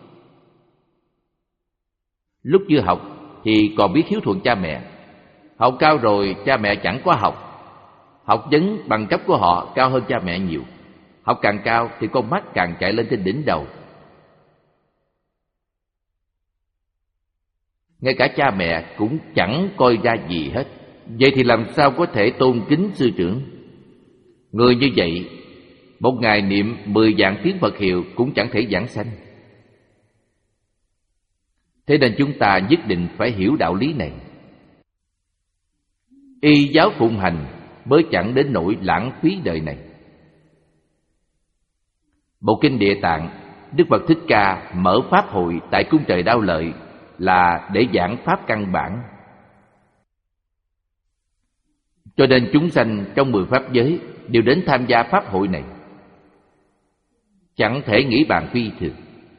lúc chưa học thì còn biết hiếu thuận cha mẹ, học cao rồi cha mẹ chẳng có học. Học vấn bằng cấp của họ cao hơn cha mẹ nhiều. Học càng cao thì con mắt càng chạy lên trên đỉnh đầu. Ngay cả cha mẹ cũng chẳng coi ra gì hết. Vậy thì làm sao có thể tôn kính sư trưởng? Người như vậy, một ngày niệm mười vạn tiếng Phật hiệu cũng chẳng thể giảng sanh. Thế nên chúng ta nhất định phải hiểu đạo lý này. Y giáo phụng hành mới chẳng đến nỗi lãng phí đời này. Bộ Kinh Địa Tạng, Đức Phật Thích Ca mở pháp hội tại cung trời Đao Lợi là để giảng pháp căn bản. Cho nên chúng sanh trong mười pháp giới đều đến tham gia pháp hội này. Chẳng thể nghĩ bàn phi thường.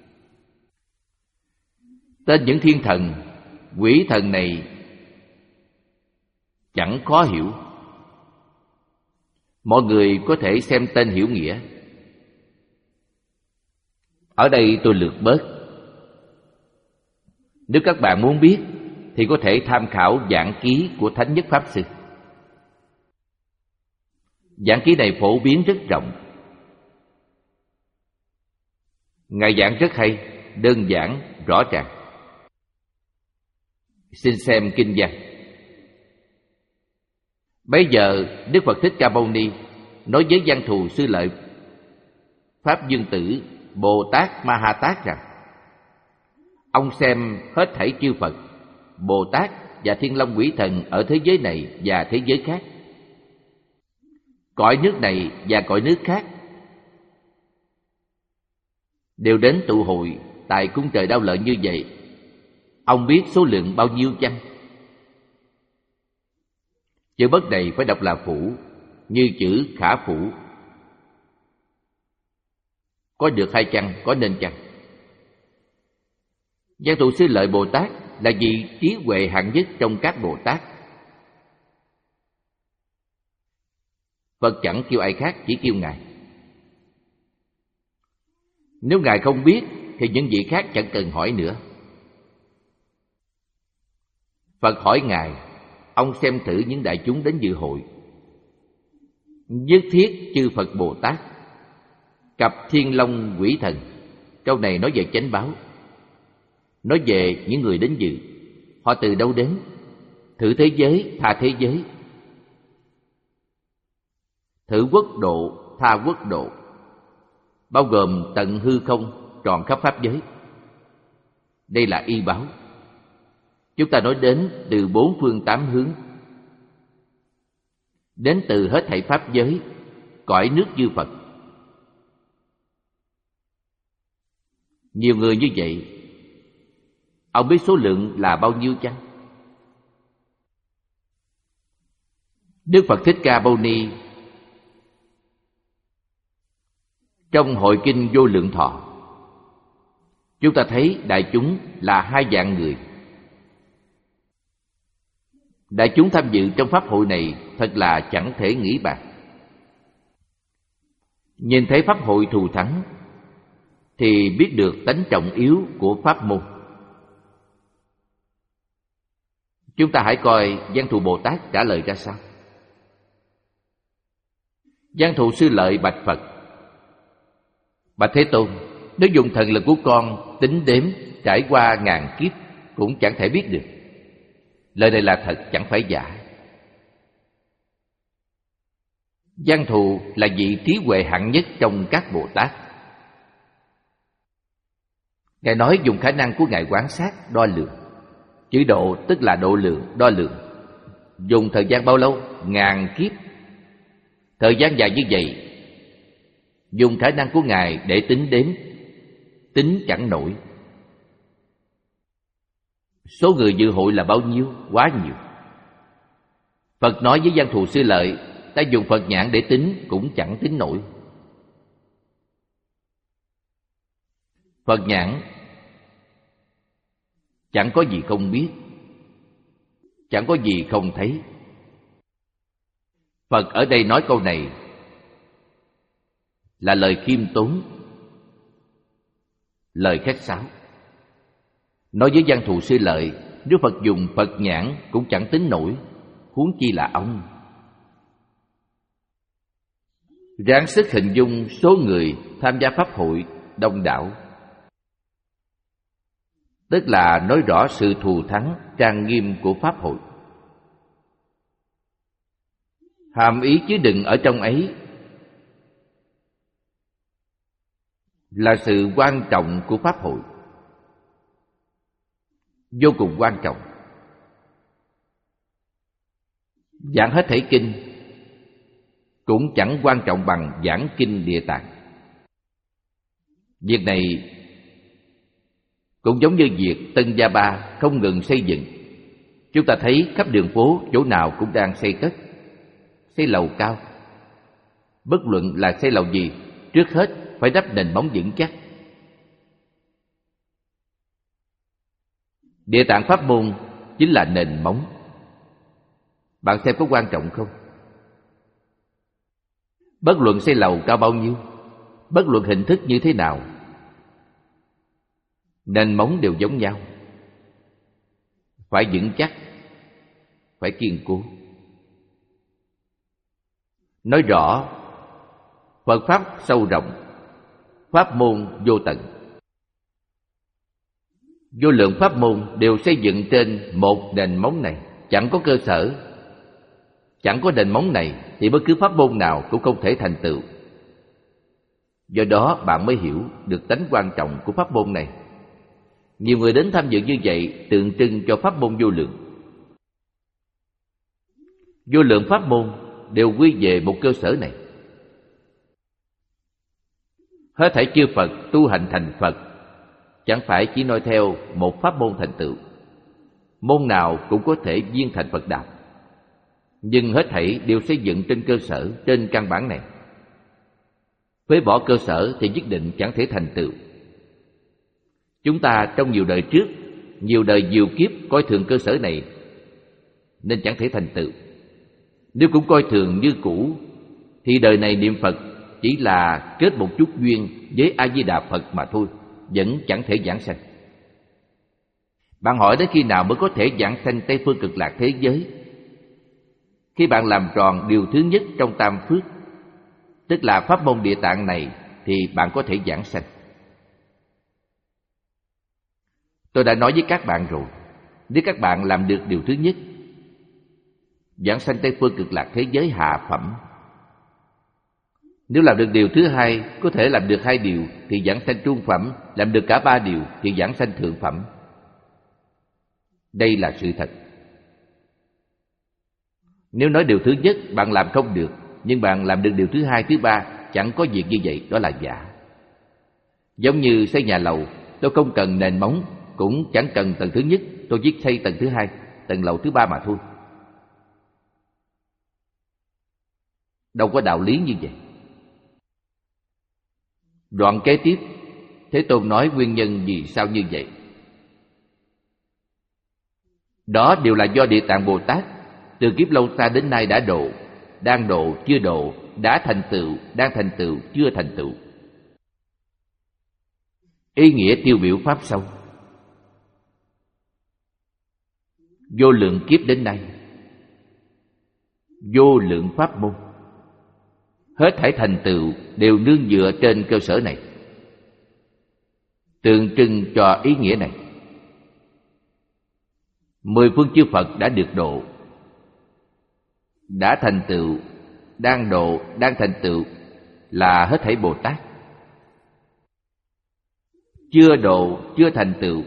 Tên những thiên thần, quỷ thần này chẳng khó hiểu. Mọi người có thể xem tên hiểu nghĩa. Ở đây tôi lược bớt. Nếu các bạn muốn biết thì có thể tham khảo giảng ký của Thánh Nhất Pháp Sư. Giảng ký này phổ biến rất rộng. Ngài giảng rất hay, đơn giản, rõ ràng. Xin xem kinh văn. Bây giờ Đức Phật Thích Ca Mâu Ni nói với văn thù Sư Lợi Pháp Dương Tử Bồ Tát Ma Ha Tát rằng: ông xem hết thảy chư Phật, Bồ Tát và Thiên Long Quỷ Thần ở thế giới này và thế giới khác, cõi nước này và cõi nước khác, đều đến tụ hội tại cung trời Đao Lợi như vậy. Ông biết số lượng bao nhiêu chăng? Chữ bất này phải đọc là phủ, như chữ khả phủ. Có được hay chăng? Có nên chăng? Văn thù Sư Lợi Bồ Tát là vị trí huệ hạng nhất trong các Bồ Tát. Phật chẳng kêu ai khác, chỉ kêu Ngài. Nếu Ngài không biết thì những vị khác chẳng cần hỏi nữa. Phật hỏi Ngài, ông xem thử những đại chúng đến dự hội. Nhất thiết chư Phật Bồ Tát, cặp thiên long quỷ thần. Câu này nói về chánh báo, nói về những người đến dự. Họ từ đâu đến? Thử thế giới, tha thế giới. Thử quốc độ, tha quốc độ, bao gồm tận hư không, tròn khắp pháp giới. Đây là y báo. Chúng ta nói đến từ bốn phương tám hướng, đến từ hết thảy pháp giới, cõi nước chư Phật. Nhiều người như vậy, ông biết số lượng là bao nhiêu chăng? Đức Phật Thích Ca Mâu Ni trong hội kinh Vô Lượng Thọ, chúng ta thấy đại chúng là hai dạng người. Đại chúng tham dự trong pháp hội này thật là chẳng thể nghĩ bàn. Nhìn thấy pháp hội thù thắng thì biết được tánh trọng yếu của pháp môn. Chúng ta hãy coi Văn Thù Bồ Tát trả lời ra sao. Văn Thù Sư Lợi bạch Phật: Bạch Thế Tôn, nếu dùng thần lực của con tính đếm trải qua ngàn kiếp cũng chẳng thể biết được. Lời này là thật, chẳng phải giả. Văn Thù là vị trí huệ hạng nhất trong các Bồ Tát. Ngài nói dùng khả năng của Ngài quan sát, đo lường. Chữ độ tức là độ lượng, đo lường. Dùng thời gian bao lâu? Ngàn kiếp. Thời gian dài như vậy, dùng khả năng của Ngài để tính đếm, tính chẳng nổi. Số người dự hội là bao nhiêu? Quá nhiều. Phật nói với Văn Thù Sư Lợi, ta dùng Phật nhãn để tính cũng chẳng tính nổi. Phật nhãn chẳng có gì không biết, chẳng có gì không thấy. Phật ở đây nói câu này là lời khiêm tốn, lời khách sáo. Nói với Văn Thù Sư Lợi, nếu Phật dùng Phật nhãn cũng chẳng tính nổi, huống chi là ông. Ráng sức hình dung số người tham gia pháp hội đông đảo, tức là nói rõ sự thù thắng trang nghiêm của pháp hội. Hàm ý chứa đựng ở trong ấy là sự quan trọng của pháp hội, vô cùng quan trọng. Giảng hết thảy kinh cũng chẳng quan trọng bằng giảng kinh Địa Tạng. Việc này cũng giống như việc Tân Gia Ba không ngừng xây dựng. Chúng ta thấy khắp đường phố chỗ nào cũng đang xây cất, xây lầu cao. Bất luận là xây lầu gì, trước hết phải đắp nền móng vững chắc. Địa Tạng pháp môn chính là nền móng. Bạn xem có quan trọng không? Bất luận xây lầu cao bao nhiêu, bất luận hình thức như thế nào, nền móng đều giống nhau. Phải vững chắc, phải kiên cố. Nói rõ Phật pháp sâu rộng, pháp môn vô tận. Vô lượng pháp môn đều xây dựng trên một nền móng này. Chẳng có cơ sở, chẳng có nền móng này thì bất cứ pháp môn nào cũng không thể thành tựu. Do đó bạn mới hiểu được tánh quan trọng của pháp môn này. Nhiều người đến tham dự như vậy tượng trưng cho pháp môn vô lượng. Vô lượng pháp môn đều quy về một cơ sở này. Hết thảy chư Phật tu hành thành Phật chẳng phải chỉ nói theo một pháp môn thành tựu. Môn nào cũng có thể viên thành Phật đạo. Nhưng hết thảy đều xây dựng trên cơ sở, trên căn bản này. Phế bỏ cơ sở thì nhất định chẳng thể thành tựu. Chúng ta trong nhiều đời trước, nhiều đời nhiều kiếp coi thường cơ sở này, nên chẳng thể thành tựu. Nếu cũng coi thường như cũ, thì đời này niệm Phật chỉ là kết một chút duyên với A-di-đà Phật mà thôi, vẫn chẳng thể giảng sanh. Bạn hỏi đến khi nào mới có thể giảng sanh Tây Phương Cực Lạc thế giới? Khi bạn làm tròn điều thứ nhất trong tam phước, tức là pháp môn Địa Tạng này, thì bạn có thể giảng sanh. Tôi đã nói với các bạn rồi, nếu các bạn làm được điều thứ nhất, giảng sanh Tây Phương Cực Lạc thế giới hạ phẩm. Nếu làm được điều thứ hai, có thể làm được hai điều thì giảng sanh trung phẩm, làm được cả ba điều thì giảng sanh thượng phẩm. Đây là sự thật. Nếu nói điều thứ nhất bạn làm không được, nhưng bạn làm được điều thứ hai, thứ ba, chẳng có việc như vậy, đó là giả. Giống như xây nhà lầu, tôi không cần nền móng, cũng chẳng cần tầng thứ nhất, tôi chỉ xây tầng thứ hai, tầng lầu thứ ba mà thôi. Đâu có đạo lý như vậy. Đoạn kế tiếp, Thế Tôn nói nguyên nhân vì sao như vậy. Đó đều là do Địa Tạng Bồ Tát từ kiếp lâu xa đến nay đã độ, đang độ, chưa độ, đã thành tựu, đang thành tựu, chưa thành tựu. Ý nghĩa tiêu biểu pháp sâu. Vô lượng kiếp đến nay, vô lượng pháp môn, hết thảy thành tựu đều nương dựa trên cơ sở này, tượng trưng cho ý nghĩa này. Mười phương chư Phật đã được độ, đã thành tựu, đang độ, đang thành tựu là hết thảy Bồ Tát. Chưa độ, chưa thành tựu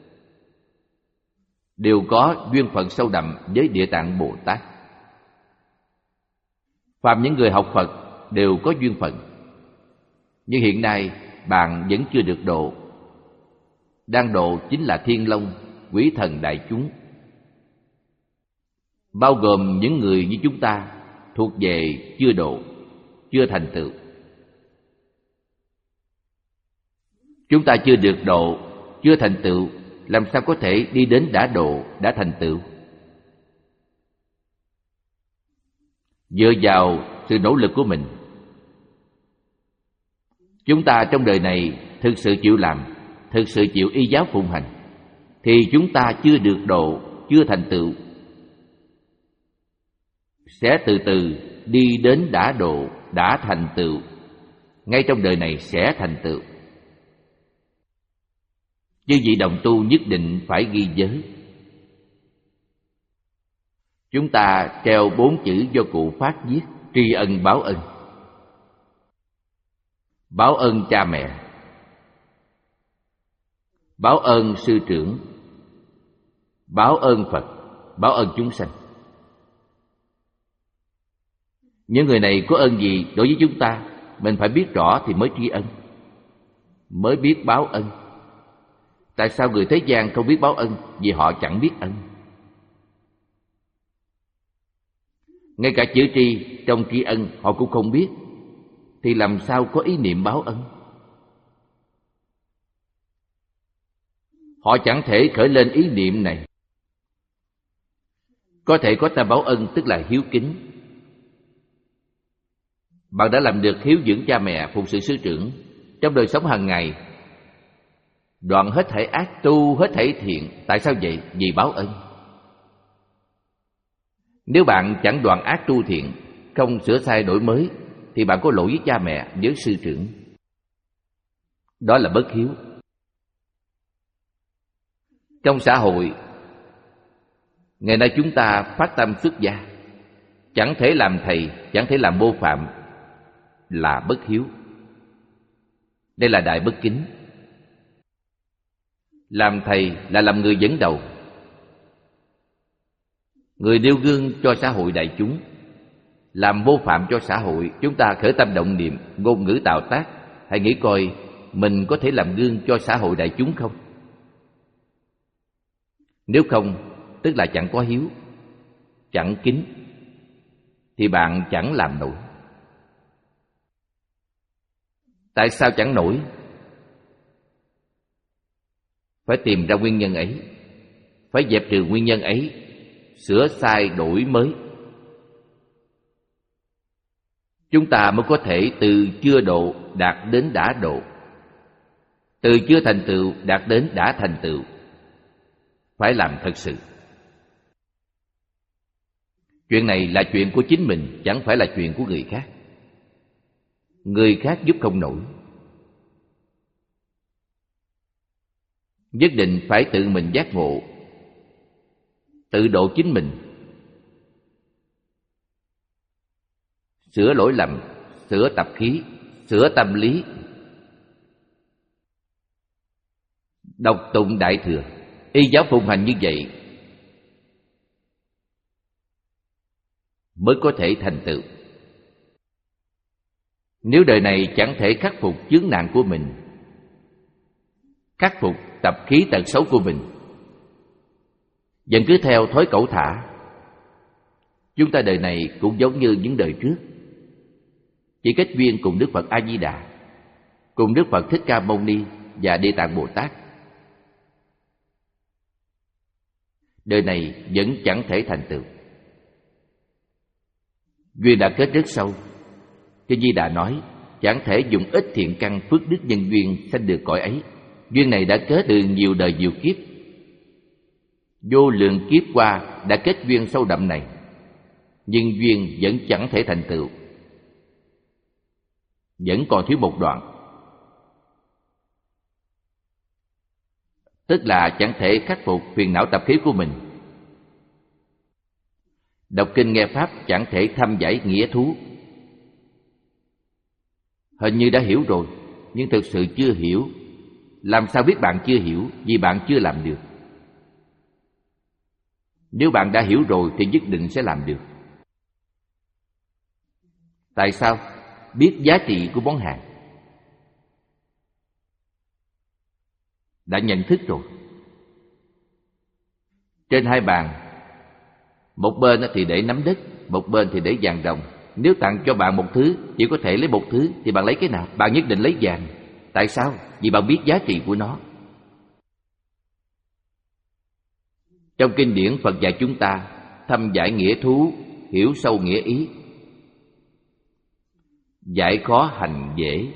đều có duyên phận sâu đậm với Địa Tạng Bồ Tát. Phàm những người học Phật đều có duyên phận, nhưng hiện nay bạn vẫn chưa được độ. Đang độ chính là Thiên Long, Quỷ Thần đại chúng, bao gồm những người như chúng ta thuộc về chưa độ, chưa thành tựu. Chúng ta chưa được độ, chưa thành tựu, làm sao có thể đi đến đã độ, đã thành tựu? Dựa vào sự nỗ lực của mình. Chúng ta trong đời này thực sự chịu làm, thực sự chịu y giáo phụng hành, thì chúng ta chưa được độ, chưa thành tựu, sẽ từ từ đi đến đã độ, đã thành tựu. Ngay trong đời này sẽ thành tựu. Chư vị đồng tu nhất định phải ghi nhớ. Chúng ta treo bốn chữ do cụ Phát viết: tri ân báo ân. Báo ơn cha mẹ, báo ơn sư trưởng, báo ơn Phật, báo ơn chúng sanh. Những người này có ơn gì đối với chúng ta, mình phải biết rõ thì mới tri ân, mới biết báo ân. Tại sao người thế gian không biết báo ân? Vì họ chẳng biết ân. Ngay cả chữ tri trong tri ân họ cũng không biết, thì làm sao có ý niệm báo ân? Họ chẳng thể khởi lên ý niệm này. Có thể có tâm báo ân tức là hiếu kính. Bạn đã làm được hiếu dưỡng cha mẹ, phụng sự sư trưởng trong đời sống hàng ngày, đoạn hết thảy ác, tu hết thảy thiện. Tại sao vậy? Vì báo ân. Nếu bạn chẳng đoạn ác tu thiện, không sửa sai đổi mới, thì bạn có lỗi với cha mẹ, với sư trưởng. Đó là bất hiếu. Trong xã hội ngày nay chúng ta phát tâm xuất gia, chẳng thể làm thầy, chẳng thể làm mô phạm, là bất hiếu. Đây là đại bất kính. Làm thầy là làm người dẫn đầu, người nêu gương cho xã hội đại chúng. Làm mô phạm cho xã hội, chúng ta khởi tâm động niệm, ngôn ngữ tạo tác, hãy nghĩ coi mình có thể làm gương cho xã hội đại chúng không? Nếu không, tức là chẳng có hiếu, chẳng kính. thì bạn chẳng làm nổi. Tại sao chẳng nổi? Phải tìm ra nguyên nhân ấy, phải dẹp trừ nguyên nhân ấy, sửa sai đổi mới. Chúng ta mới có thể từ chưa độ đạt đến đã độ, từ chưa thành tựu đạt đến đã thành tựu. Phải làm thật sự. Chuyện này là chuyện của chính mình, chẳng phải là chuyện của người khác. Người khác giúp không nổi. Nhất định phải tự mình giác ngộ, tự độ chính mình, sửa lỗi lầm, sửa tập khí, sửa tâm lý. Đọc tụng Đại Thừa, y giáo phụng hành như vậy mới có thể thành tựu. Nếu đời này chẳng thể khắc phục chướng nạn của mình, khắc phục tập khí tật xấu của mình, vẫn cứ theo thói cẩu thả, chúng ta đời này cũng giống như những đời trước, chỉ kết duyên cùng Đức Phật A Di Đà, cùng Đức Phật Thích Ca Mâu Ni và Địa Tạng Bồ Tát. Đời này vẫn chẳng thể thành tựu. Duyên đã kết rất sâu. Kinh Di Đà nói chẳng thể dùng ít thiện căn phước đức nhân duyên sanh được cõi ấy. Duyên này đã kết từ nhiều đời nhiều kiếp, vô lượng kiếp qua đã kết duyên sâu đậm này, nhưng duyên vẫn chẳng thể thành tựu, vẫn còn thiếu một đoạn. Tức là chẳng thể khắc phục phiền não tập khí của mình. Đọc kinh nghe pháp chẳng thể thăm giải nghĩa thú. Hình như đã hiểu rồi, nhưng thực sự chưa hiểu. Làm sao biết bạn chưa hiểu? Vì bạn chưa làm được. Nếu bạn đã hiểu rồi thì nhất định sẽ làm được. Tại sao? Biết giá trị của món hàng, đã nhận thức rồi. Trên hai bàn, một bên thì để nắm đất, một bên thì để vàng đồng. Nếu tặng cho bạn một thứ, chỉ có thể lấy một thứ, thì bạn lấy cái nào? Bạn nhất định lấy vàng. Tại sao? Vì bạn biết giá trị của nó. Trong kinh điển Phật dạy chúng ta thâm giải nghĩa thú, hiểu sâu nghĩa ý, giải khó hành dễ.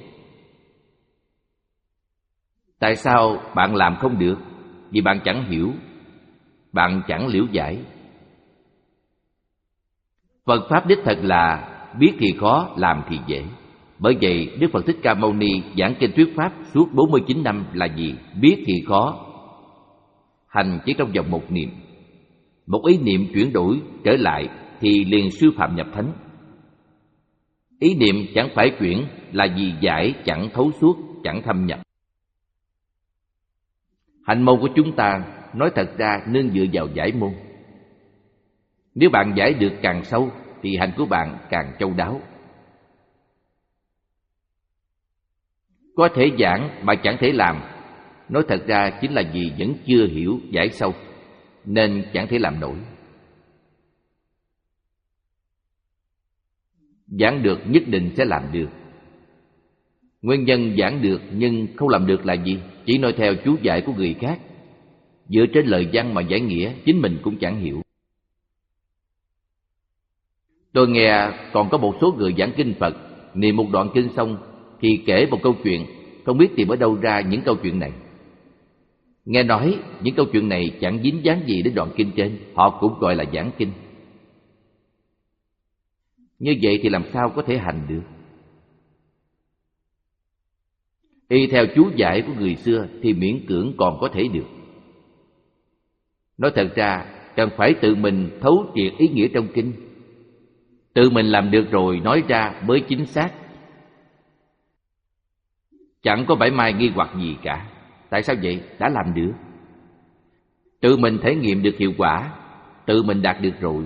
Tại sao bạn làm không được? Vì bạn chẳng hiểu, bạn chẳng liễu giải. Phật Pháp đích thật là biết thì khó, làm thì dễ. Bởi vậy Đức Phật Thích Ca Mâu Ni giảng kinh thuyết Pháp suốt bốn mươi chín năm là gì? Biết thì khó, hành chỉ trong vòng một niệm. Một ý niệm chuyển đổi trở lại thì liền siêu phàm nhập thánh. Ý niệm chẳng phải chuyển là vì giải chẳng thấu suốt, chẳng thâm nhập. Hành môn của chúng ta nói thật ra nên dựa vào giải môn. Nếu bạn giải được càng sâu thì hành của bạn càng châu đáo. Có thể giảng mà chẳng thể làm, nói thật ra chính là vì vẫn chưa hiểu giải sâu, nên chẳng thể làm nổi. Giảng được nhất định sẽ làm được. Nguyên nhân giảng được nhưng không làm được là gì? Chỉ nói theo chú giải của người khác, dựa trên lời văn mà giải nghĩa, chính mình cũng chẳng hiểu. Tôi nghe còn có một số người giảng kinh Phật, niệm một đoạn kinh xong thì kể một câu chuyện, không biết tìm ở đâu ra những câu chuyện này. Nghe nói những câu chuyện này chẳng dính dáng gì đến đoạn kinh trên, họ cũng gọi là giảng kinh. Như vậy thì làm sao có thể hành được? Y theo chú giải của người xưa thì miễn cưỡng còn có thể được. Nói thật ra cần phải tự mình thấu triệt ý nghĩa trong kinh, tự mình làm được rồi nói ra mới chính xác. Chẳng có mảy may nghi hoặc gì cả. Tại sao vậy? Đã làm được. Tự mình thể nghiệm được hiệu quả, tự mình đạt được rồi.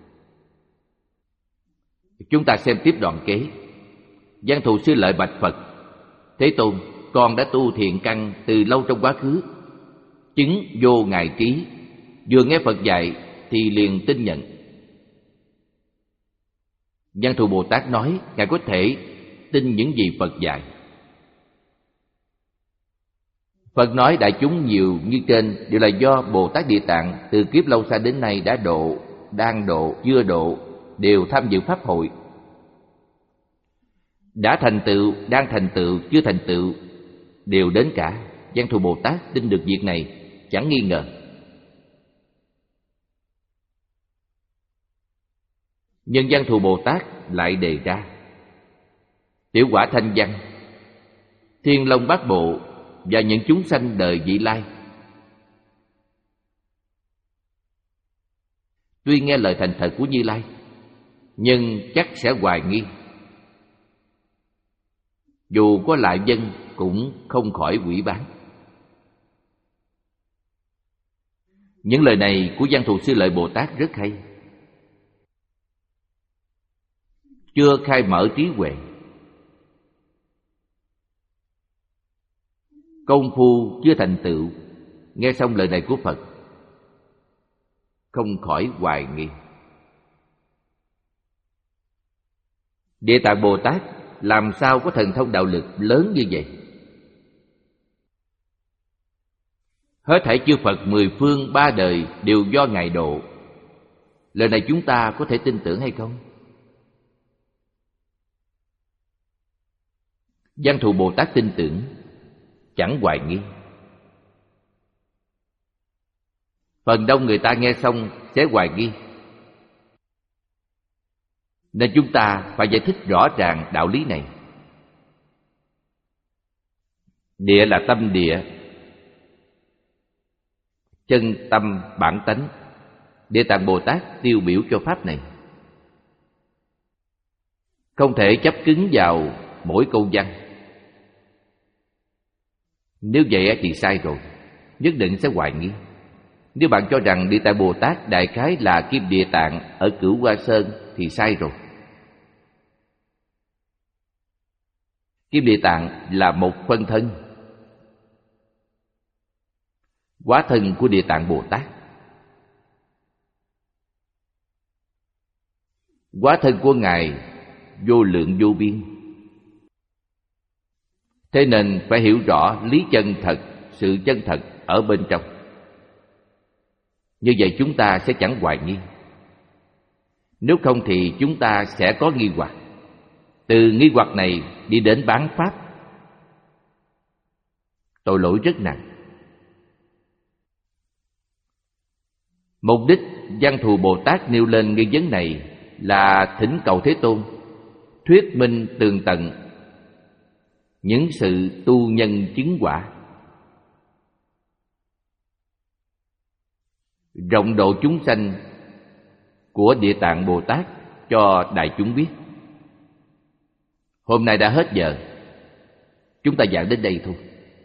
Chúng ta xem tiếp đoạn kế. Văn Thù Sư Lợi bạch Phật: Thế Tôn, con đã tu thiện căn từ lâu trong quá khứ, chứng vô ngài trí, vừa nghe Phật dạy thì liền tin nhận. Văn Thù Bồ Tát nói Ngài có thể tin những gì Phật dạy. Phật nói đại chúng nhiều như trên đều là do Bồ Tát Địa Tạng từ kiếp lâu xa đến nay đã độ, đang độ, chưa độ, đều tham dự pháp hội. Đã thành tựu, đang thành tựu, chưa thành tựu đều đến cả. Văn Thù Bồ Tát tin được việc này chẳng nghi ngờ. Nhưng Văn Thù Bồ Tát lại đề ra tiểu quả thanh văn, Thiên Long Bát Bộ và những chúng sanh đời vị lai, tuy nghe lời thành thật của Như Lai nhưng chắc sẽ hoài nghi. Dù có lại dân cũng không khỏi hủy bán. Những lời này của Văn Thù Sư Lợi Bồ Tát rất hay. Chưa khai mở trí huệ, công phu chưa thành tựu, nghe xong lời này của Phật không khỏi hoài nghi. Địa Tạng Bồ Tát làm sao có thần thông đạo lực lớn như vậy? Hết thảy chư Phật mười phương ba đời đều do Ngài độ. Lời này chúng ta có thể tin tưởng hay không? Văn Thù Bồ Tát tin tưởng, chẳng hoài nghi. Phần đông người ta nghe xong sẽ hoài nghi, nên chúng ta phải giải thích rõ ràng đạo lý này. Địa là tâm địa, chân tâm bản tánh. Địa Tạng Bồ Tát tiêu biểu cho pháp này. Không thể chấp cứng vào mỗi câu văn. Nếu vậy thì sai rồi, nhất định sẽ hoài nghi. Nếu bạn cho rằng Địa Tạng Bồ Tát đại khái là Kim Địa Tạng ở Cửu Hoa Sơn thì sai rồi. Kim Địa Tạng là một phân thân, hóa thân của Địa Tạng Bồ Tát. Hóa thân của Ngài vô lượng vô biên. Thế nên phải hiểu rõ lý chân thật, sự chân thật ở bên trong. Như vậy chúng ta sẽ chẳng hoài nghi. Nếu không thì chúng ta sẽ có nghi hoặc. Từ nghi hoặc này đi đến bán pháp, tội lỗi rất nặng. Mục đích Văn Thù Bồ Tát nêu lên nghi vấn này là thỉnh cầu Thế Tôn thuyết minh tường tận những sự tu nhân chứng quả, rộng độ chúng sanh của Địa Tạng Bồ Tát cho đại chúng biết. Hôm nay đã hết giờ, chúng ta giảng đến đây thôi.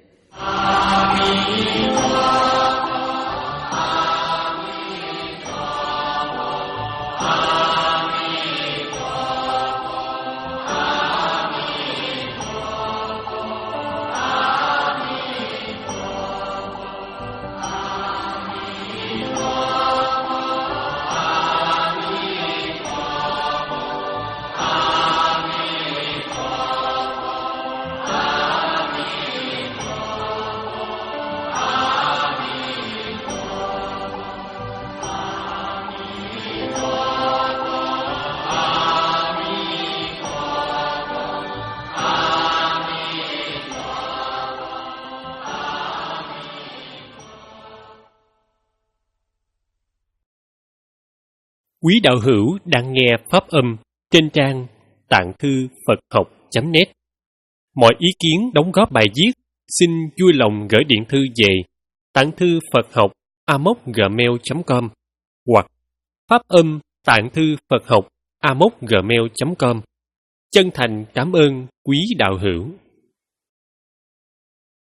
Quý đạo hữu đang nghe pháp âm trên trang tạng thư Phật học chấm net. Mọi ý kiến đóng góp bài viết xin vui lòng gửi điện thư về tạng thư Phật học a m o gmail chấm com hoặc pháp âm tạng thư Phật học a m o gmail chấm com. Chân thành cảm ơn quý đạo hữu.